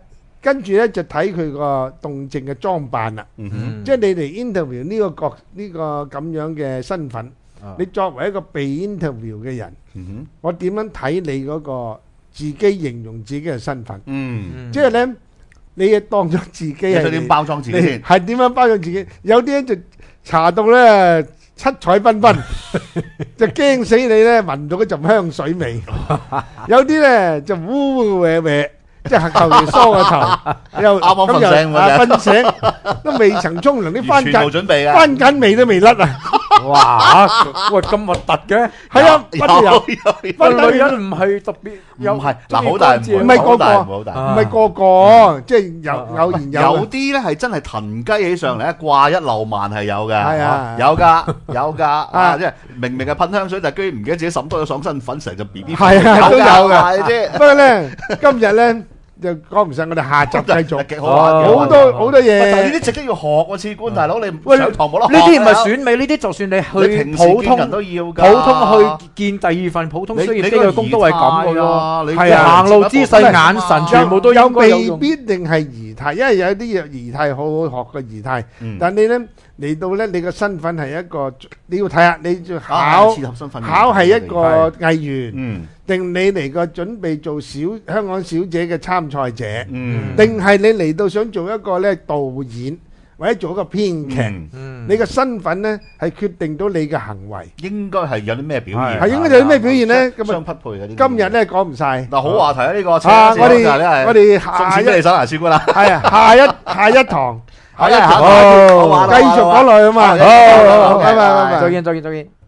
C: 跟住咧就睇佢個動靜嘅裝扮啦。即係你嚟 interview 呢個咁樣嘅身份，你作為一個被 interview 嘅人，我點樣睇你嗰個自己形容自己嘅身份？即係咧，你要當咗自己係
A: 點包裝自己先？
C: 係點樣包裝自己？有啲人就搽到咧七彩繽紛，就驚死你咧聞到嗰陣香水味；有啲咧就烏烏歪歪。即係求其梳個頭，又
A: 啱瞓醒
C: 瞓醒都未曾沖涼，啲番梘
A: 番
C: 梘味都未甩啊！
B: 哇！喂，咁核突嘅？
C: 係啊，不斷有。
B: 個女人唔係特別，
A: 唔係嗱，好大唔
C: 係個個，唔係個個，即係偶然有。
A: 有啲咧係真係騰雞起上嚟咧，掛一漏萬係有嘅。
C: 係啊，
A: 有㗎啊！即係明明係噴香水，但係居然唔記得自己滲多咗爽身粉，成隻 BB
C: 係啊，都有
A: 嘅。
C: 不過咧，今日咧。就講唔上，我哋下集繼續，
A: 極好玩，
C: 好多嘢。
A: 但係呢啲值得要學喎，次官大佬你上堂冇得學。
B: 呢啲唔係選美，呢啲就算你去普通
A: 人都要㗎。
B: 普通去見第二份普通商業機嘅工都係咁嘅咯。
C: 係啊，
B: 行路姿勢、眼神全部都有
C: 未必定係儀態，因為有啲儀態好好學嘅儀態。但你咧嚟到咧，你個身份係一個，你要睇下，你要考係一個藝員。定你嚟個準備做香港小姐嘅參賽者，定係你嚟到想做一個咧導演或者做一個編劇，你嘅身份咧係決定到你嘅行為。
A: 應該係有啲咩表現？
C: 係應該有啲咩表現咧？咁
A: 相匹配嘅啲。今
C: 日咧講唔晒。
A: 嗱，好話題啊！呢個
C: 我哋下一
A: 手拿書官啦。
C: 係啊，下一堂，
A: 好，繼
C: 續講落去啊嘛。好，拜拜，
B: 再見。